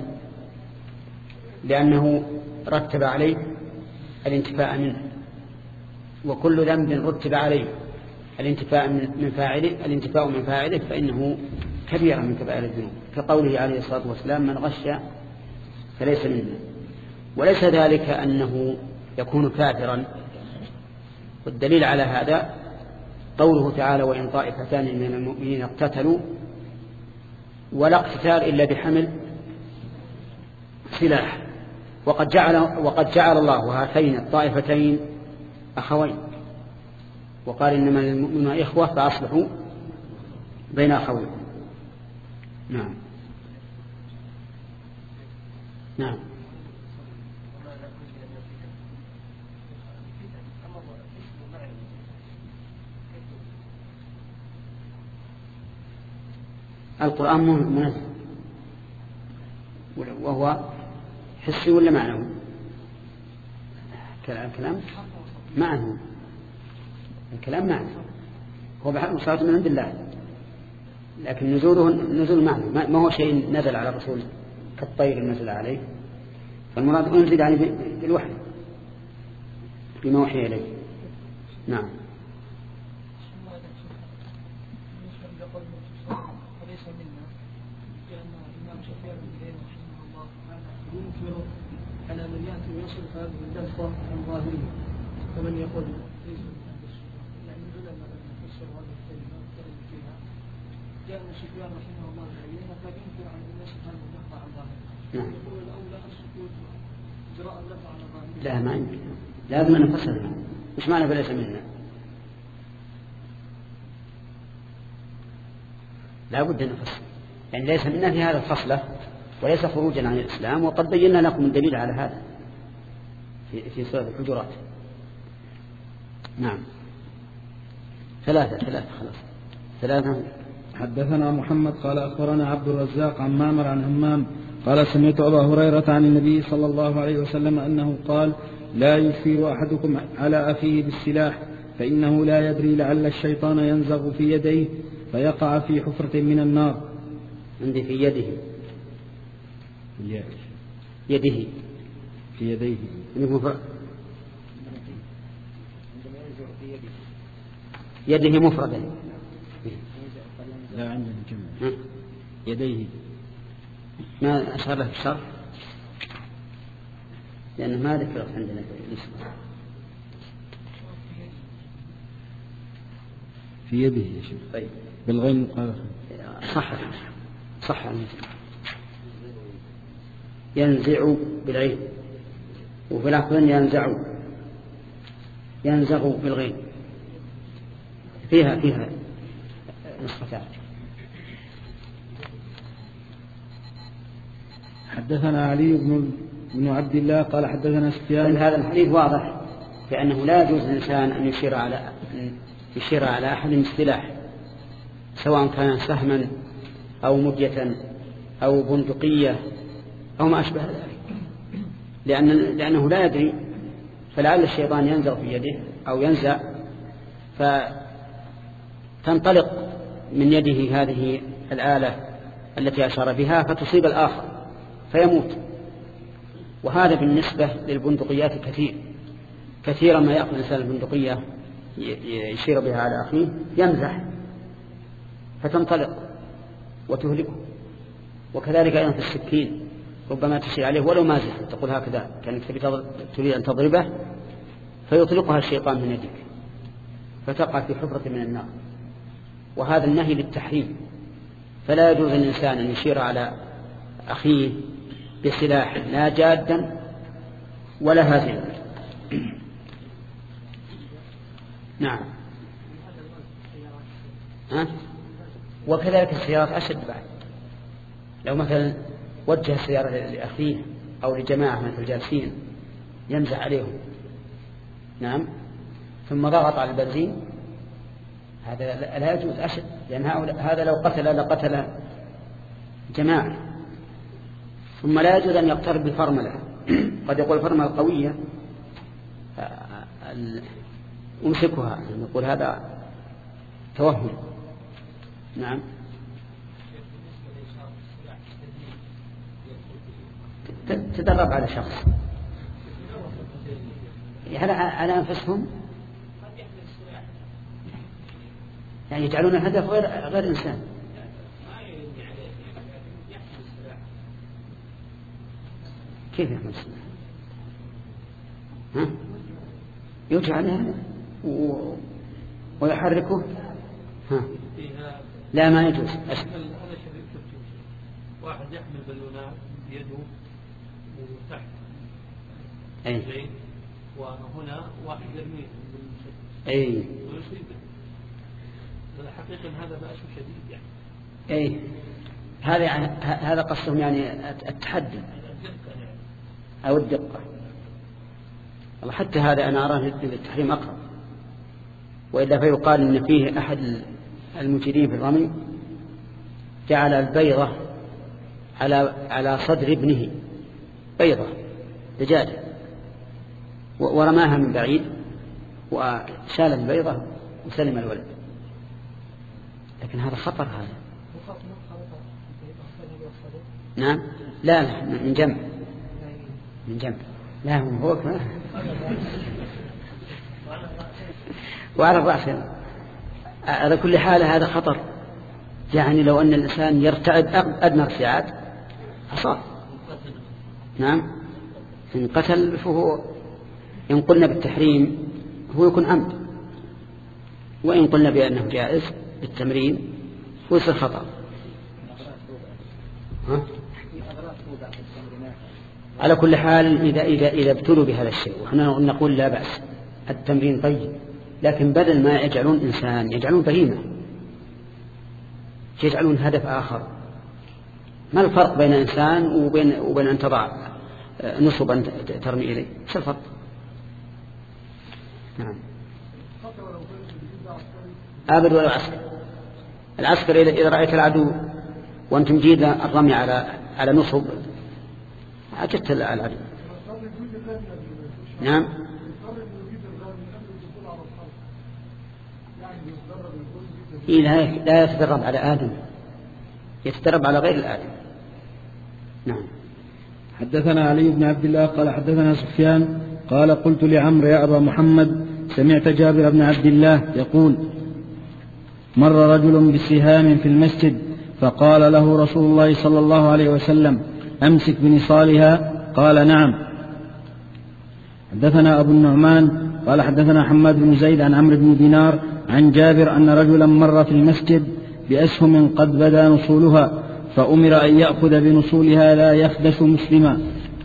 لأنه رتب عليه الانتفاء منه، وكل ذنب رتب عليه الانتفاء من فاعله الانتفاء من فاعله فإنه كبيرة من كبائر الذنوب، كقوله عليه الصلاة والسلام من غش فليس منا. وليس ذلك أنه يكون كافرا، والدليل على هذا قوله تعالى وإن طائفتان من المؤمنين اقتتلوا ولا اقتتال إلا بحمل سلاح، وقد جعل, وقد جعل الله هاتين الطائفتين أخوين، وقال إنما المؤمنون إخوة فأصلحوا بين أخوين. نعم. نعم. القرآن منزل وهو حسي ولا معنوي؟ الكلام معنوي، الكلام معنوي، هو بحق مصادر من عند الله، لكن نزوله نزول معنوي، ما هو شيء نزل على الرسول كالطير نزل عليه، فالمراد أنزل عليه بالوحي بما وحي إليه. نعم. ينكر على من يأتي ويصرف هذه اللفظة عن ظاهره كمن يقول يعني العلماء لم يفسر هذه الكلمة فيها جاء سفيان رحمه الله تعالى قد ينكر عن الناس هذا النقطة عن ظاهره. يقول الأولى السكوت إجراء النقطة على ظاهره. لا ما يمكن، لازم أن نفسرها. مش معنى فليس منا؟ لا بد أن نفسر، يعني ليس منا في هذا الخصلة وليس خروجا عن الإسلام، وقد بينا لكم الدليل على هذا في في سورة الحجرات. نعم. ثلاثة ثلاثة خلاص ثلاثة. حدثنا محمد قال أخبرنا عبد الرزاق عن معمر عن همام قال سمعت أبا هريرة عن النبي صلى الله عليه وسلم أنه قال لا يشير أحدكم على أخيه بالسلاح فإنه لا يدري لعل الشيطان ينزغ في يديه فيقع في حفرة من النار. عندي في يده يده في يديه يده مفردة. لا عندنا جمع يديه ما أشار له الشر لأنه ما ذكرت عندنا الاسم. في يده يا شيخ. طيب بالغين قال صح صح ينزع بالعين وفي الآخرين ينزع ينزغ بالغين فيها فيها نسختان. حدثنا علي بن بن عبد الله قال حدثنا سفيان. هذا الحديث واضح بأنه لا يجوز للإنسان أن يشير على يشير على أحد بالسلاح سواء كان سهما أو مدية أو بندقية أو ما أشبه ذلك، لأن لأنه لا يدري، فلعل الشيطان ينزغ في يده أو ينزع فتنطلق من يده هذه الآلة التي أشار بها فتصيب الآخر فيموت. وهذا بالنسبة للبندقيات كثير كثيرا ما يأخذ الإنسان البندقية يشير بها على أخيه يمزح فتنطلق وتهلكه. وكذلك أيضا في السكين ربما تشير عليه ولو مازح تقول هكذا كانت تريد أن تضربه فيطلقها الشيطان من يدك فتقع في حفرة من النار. وهذا النهي للتحريم، فلا يجوز للإنسان أن يشير على أخيه بسلاح لا جادا ولا هازلا. نعم. ها؟ وكذلك السيارات أشد بعد، لو مثلا وجه السيارة لأخيه أو لجماعة من الجالسين يمزح عليهم نعم ثم ضغط على البنزين هذا لا يجوز أشد، لأن هذا لو قتل لقتل جماعة. ثم لا يجوز أن يقترب بفرملة، قد يقول فرملة قوية أمسكها يقول هذا توهم. نعم. تدرب على شخص على على أنفسهم يعني يجعلون الهدف غير غير إنسان. كيف يحمل السلاح؟ ها؟ يجعلها و... ويحركه. ها؟ لا ما يجوز. واحد يحمل بالونات بيده وتحت أي. وهنا واحد يرميه أي. ويصيبه. حقيقة هذا بأس شديد يعني. أي. هذا هذا قصدهم يعني التحدي أو الدقة. والله حتى هذا أنا أراه للتحريم أقرب، وإلا فيقال إن فيه أحد المجرمين في الرمي جعل البيضة على على صدر ابنه، بيضة دجاجة، ورماها من بعيد وشال البيضة وسلم الولد. لكن هذا خطر هذا. نعم. لا لا من جنب من جنب لا هو هو وعلى الرأس. على كل حال هذا خطر، يعني لو أن الإنسان يرتعد أدنى ارتعاد أصاب. نعم. إن قتل فهو إن قلنا بالتحريم هو يكون عمد، وإن قلنا بأنه جائز بالتمرين ويصير خطأ. ها؟ على كل حال إذا إذا إذا ابتلوا بهذا الشيء وإحنا نقول لا بأس، التمرين طيب، لكن بدل ما يجعلون إنسان يجعلون بهيمة، يجعلون هدف آخر. ما الفرق بين إنسان وبين وبين أن تضع نصبا ترمي إليه؟ شو الفرق؟ نعم. آبد ولا عسكر؟ العسكر إذا رأيت العدو وأنت مجيد الرمي على على نصب أجدت العدو. نعم. إيه لا يتدرب على آدم، يتدرب على غير الآدم. نعم. حدثنا علي بن عبد الله قال حدثنا سفيان قال قلت لعمرو يا أبا محمد سمعت جابر بن عبد الله يقول مر رجل بسهام في المسجد فقال له رسول الله صلى الله عليه وسلم أمسك بنصالها؟ قال نعم. حدثنا أبو النعمان قال حدثنا حماد بن زيد عن عمرو بن دينار عن جابر أن رجلا مر في المسجد بأسهم قد بدا نصولها فأمر أن يأخذ بنصولها لا يخدش مسلما.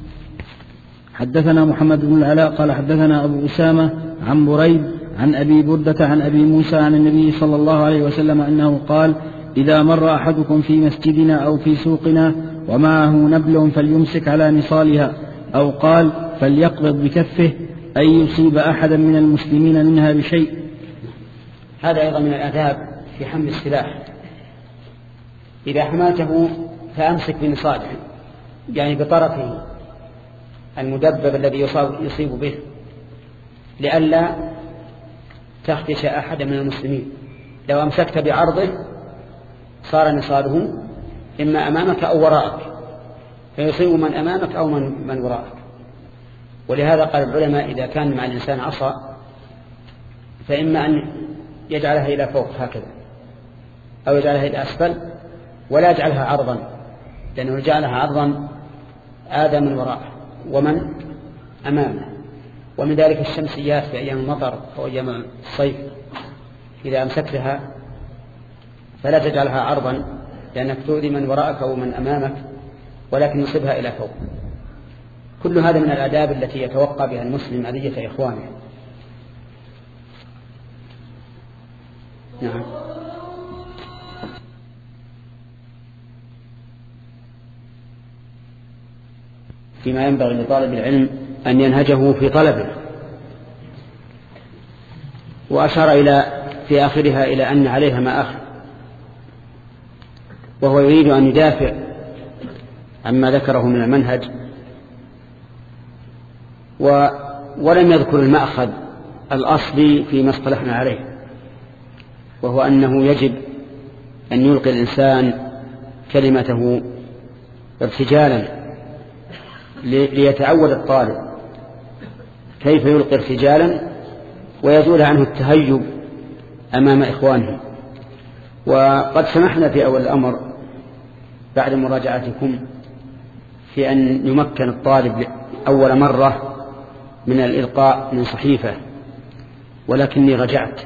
حدثنا محمد بن العلاء قال حدثنا أبو أسامة عن بريد عن أبي بردة عن أبي موسى عن النبي صلى الله عليه وسلم أنه قال إذا مر أحدكم في مسجدنا أو في سوقنا ومعه نبل فليمسك على نصالها، أو قال فليقبض بكفه أن يصيب أحدا من المسلمين منها بشيء. هذا أيضا من الآداب في حمل السلاح. إذا حملته فأمسك بنصاله، يعني بطرفه المدبب الذي يصيب به، لئلا تخدش أحدا من المسلمين. لو أمسكت بعرضه صار نصاله إما أمامك أو وراءك، فيصيب من أمامك أو من, من وراءك. ولهذا قال العلماء إذا كان مع الإنسان عصا فإما أن يجعلها إلى فوق هكذا أو يجعلها إلى أسفل، ولا يجعلها عرضا، لأنه جعلها عرضا آذى من وراءه ومن أمامه. ومن ذلك الشمسيات في أيام المطر أو أيام الصيف، إذا أمسكتها فلا تجعلها عرضا لأنك تؤذي من وراءك أو من أمامك، ولكن يصيبها إلى فوق. كل هذا من الآداب التي يتوقع بها المسلم أذية إخوانه. نعم. فيما ينبغي لطالب العلم أن ينهجه في طلبه. وأشار إلى في آخرها إلى أن عليها ما أخذ، وهو يريد أن يدافع عما ذكره من المنهج، و ولم يذكر المأخذ الأصلي فيما اصطلحنا عليه، وهو أنه يجب أن يلقي الإنسان كلمته ارتجالا ليتعود الطالب كيف يلقي ارتجالا ويزول عنه التهيب أمام إخوانه. وقد سمحنا في أول الأمر بعد مراجعتكم في أن يمكن الطالب أول مرة من الإلقاء من صحيفة، ولكني رجعت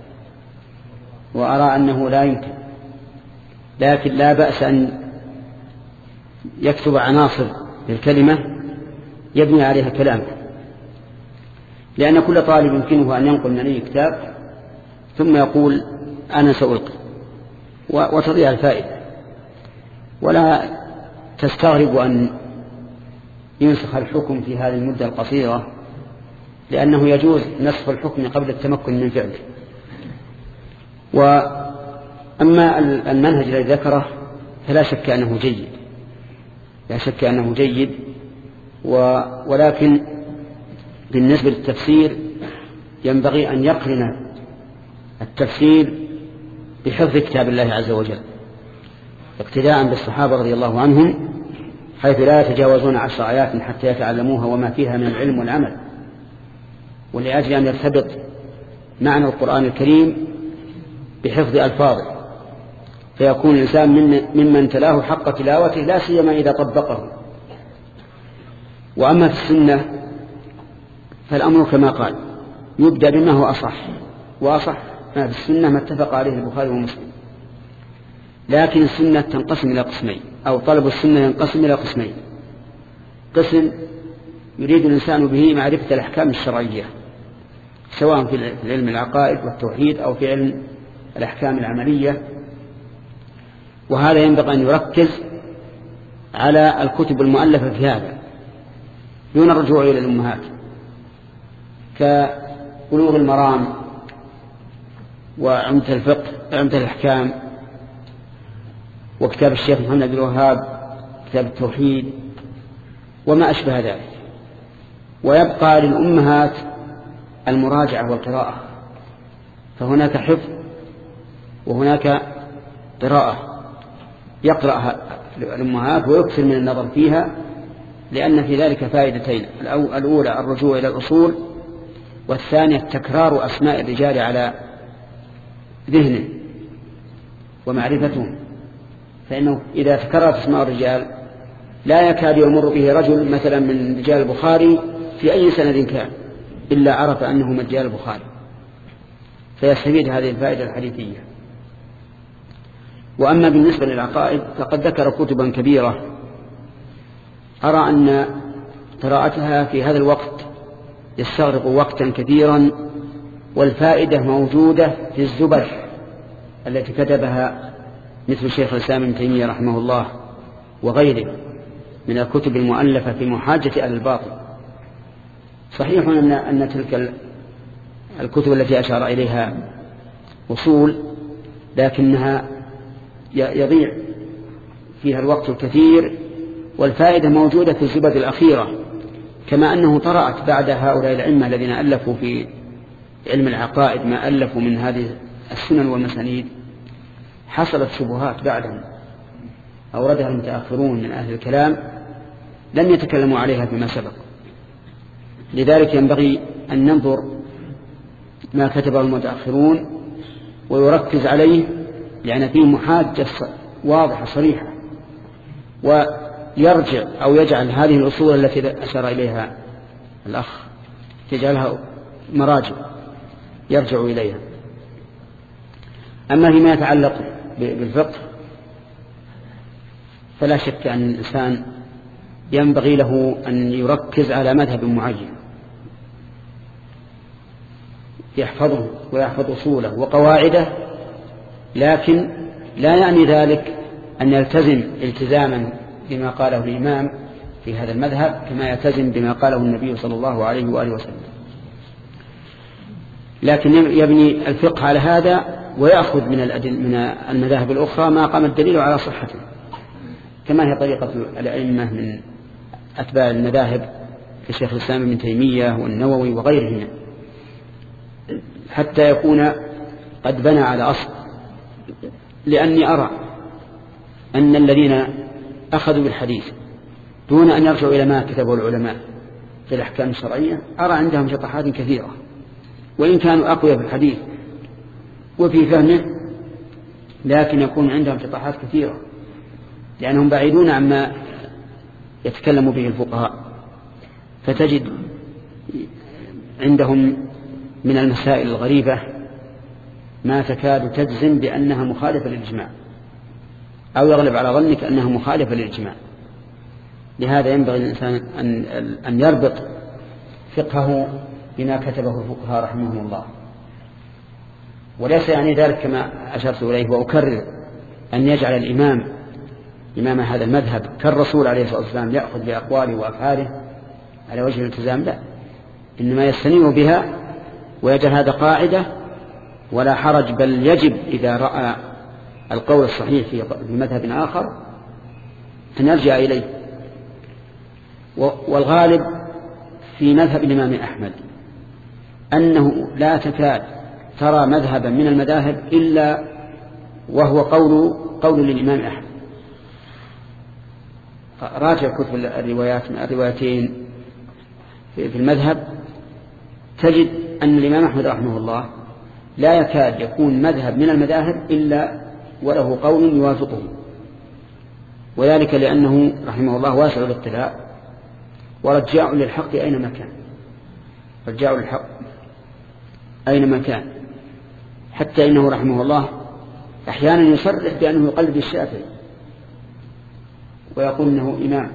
وأرى أنه لا يمكن، لكن لا بأس أن يكتب عناصر للكلمة يبني عليها كلامه، لأن كل طالب يمكنه أن ينقل من أي كتاب ثم يقول أنا سألقي وتضيع الفائدة. ولا تستغرب أن ينسخ الحكم في هذه المدة القصيرة، لأنه يجوز نسخ الحكم قبل التمكن من فعله. وأما المنهج الذي ذكره فلا شك أنه جيد، لا شك أنه جيد، ولكن بالنسبة للتفسير ينبغي أن يقرن التفسير بحفظ كتاب الله عز وجل، اقتداء بالصحابة رضي الله عنهم، حيث لا يتجاوزون عشر آيات حتى يتعلموها وما فيها من العلم والعمل، ولأجل أن يرتبط معنى القرآن الكريم بحفظ ألفاظه، فيكون الإنسان من ممن تلاه حق تلاوته، لا سيما إذا طبقه. وأما في السنة فالأمر كما قال يبدأ بما هو أصح، وأصح ما في السنة ما اتفق عليه البخاري ومسلم. لكن السنة تنقسم إلى قسمين، أو طلب السنة ينقسم إلى قسمين. قسم يريد الإنسان به معرفة الأحكام الشرعية سواء في علم العقائد والتوحيد أو في علم الأحكام العملية، وهذا ينبغي أن يركز على الكتب المؤلفة في هذا دون الرجوع إلى الأمهات، كبلوغ المرام وعمدة الفقه عمدة الأحكام وكتاب الشيخ محمد بن الوهاب كتاب التوحيد وما أشبه ذلك. ويبقى للأمهات المراجعة والقراءة، فهناك حفظ وهناك قراءة، يقرأها الأمهات ويكثر من النظر فيها، لأن في ذلك فائدتين: الأولى الرجوع إلى الأصول، والثانية تكرار أسماء الرجال على ذهنه ومعرفتهم، فإنه إذا تكررت أسماء الرجال لا يكاد يمر به رجل مثلا من رجال البخاري في أي سند كان إلا عرف أنه من رجال البخاري، فيستفيد هذه الفائدة الحديثية. وأما بالنسبة للعقائد فقد ذكر كتبا كبيرة أرى أن قراءتها في هذا الوقت يستغرق وقتا كثيرا، والفائدة موجودة في الزبر التي كتبها مثل شيخ الإسلام ابن تيمية رحمه الله وغيره من الكتب المؤلفة في محاجة أهل الباطل. صحيح أن, أن تلك الكتب التي أشار إليها أصول، لكنها يضيع فيها الوقت الكثير، والفائدة موجودة في الزبد الأخيرة، كما أنه طرأت بعد هؤلاء العلمة الذين ألفوا في علم العقائد ما ألفوا من هذه السنن والمسانيد، حصلت شبهات بعدهم أوردها المتأخرون من أهل الكلام لم يتكلموا عليها فيما سبق. لذلك ينبغي أن ننظر ما كتبه المتأخرون ويركز عليه، لأن فيه محاجة واضحة صريحة، ويرجع أو يجعل هذه الأصول التي أشار إليها الأخ يجعلها مراجع يرجع إليها. أما فيما يتعلق بالفقه فلا شك أن الإنسان ينبغي له أن يركز على مذهب معين يحفظه ويحفظ أصوله وقواعده، لكن لا يعني ذلك أن يلتزم التزاما بما قاله الإمام في هذا المذهب كما يلتزم بما قاله النبي صلى الله عليه وآله وسلم، لكن يبني الفقه على هذا ويأخذ من من المذاهب الأخرى ما قام الدليل على صحته، كما هي طريقة الأئمة من أتباع المذاهب كشيخ الإسلام ابن تيمية والنووي وغيرهم، حتى يكون قد بنى على أصل. لأني أرى أن الذين أخذوا بالحديث دون أن يرجعوا إلى ما كتبه العلماء في الأحكام الشرعية أرى عندهم شطحات كثيرة، وإن كانوا أقوياء في الحديث وفي فهمه لكن يكون عندهم شطحات كثيرة، لأنهم بعيدون عما يتكلم به الفقهاء، فتجد عندهم من المسائل الغريبة ما تكاد تجزم بأنها مخالفة للإجماع، أو يغلب على ظنك أنها مخالفة للإجماع. لهذا ينبغي الإنسان أن, أن يربط فقهه بما كتبه الفقهاء رحمهم الله، وليس يعني ذلك كما أشرت إليه وأكرر أن يجعل الإمام إمام هذا المذهب كالرسول عليه الصلاة والسلام يأخذ بأقواله وأفعاله على وجه الالتزام، لا، إنما يستنير بها ويجعل هذا قاعدة ولا حرج، بل يجب إذا رأى القول الصحيح في مذهب آخر أن يرجع إليه. والغالب في مذهب الإمام أحمد أنه لا تكاد ترى مذهبا من المذاهب إلا وهو قول قول للإمام أحمد. راجع كتب الروايات من الروايتين في المذهب تجد أن الإمام أحمد رحمه الله لا يكاد يكون مذهب من المذاهب إلا وله قول يوافقه، وذلك لأنه رحمه الله واسع الاطلاع ورجاع للحق أينما كان، رجاع للحق أينما كان، حتى إنه رحمه الله أحيانا يصرح بأنه يقلد الشافعي ويقول أنه إمام.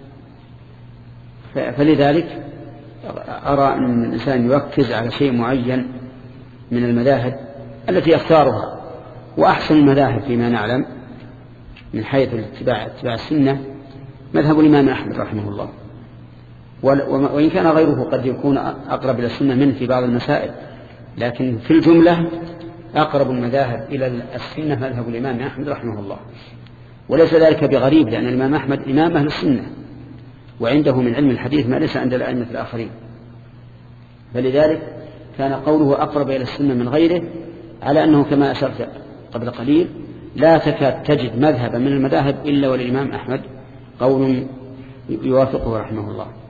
فلذلك أرى أن الإنسان يركز على شيء معين من المذاهب التي يختارها. وأحسن المذاهب فيما نعلم من حيث الاتباع اتباع السنة مذهب الإمام أحمد رحمه الله، وإن كان غيره قد يكون أقرب إلى السنة منه في بعض المسائل، لكن في الجملة أقرب المذاهب إلى السنة مذهب الإمام أحمد رحمه الله. وليس ذلك بغريب، لأن الإمام أحمد إمام أهل السنة وعنده من علم الحديث ما ليس عند الأئمة الآخرين، فلذلك كان قوله أقرب إلى السنة من غيره، على أنه كما أشرت قبل قليل لا تكاد تجد مذهبا من المذاهب إلا والإمام أحمد قول يوافقه رحمه الله.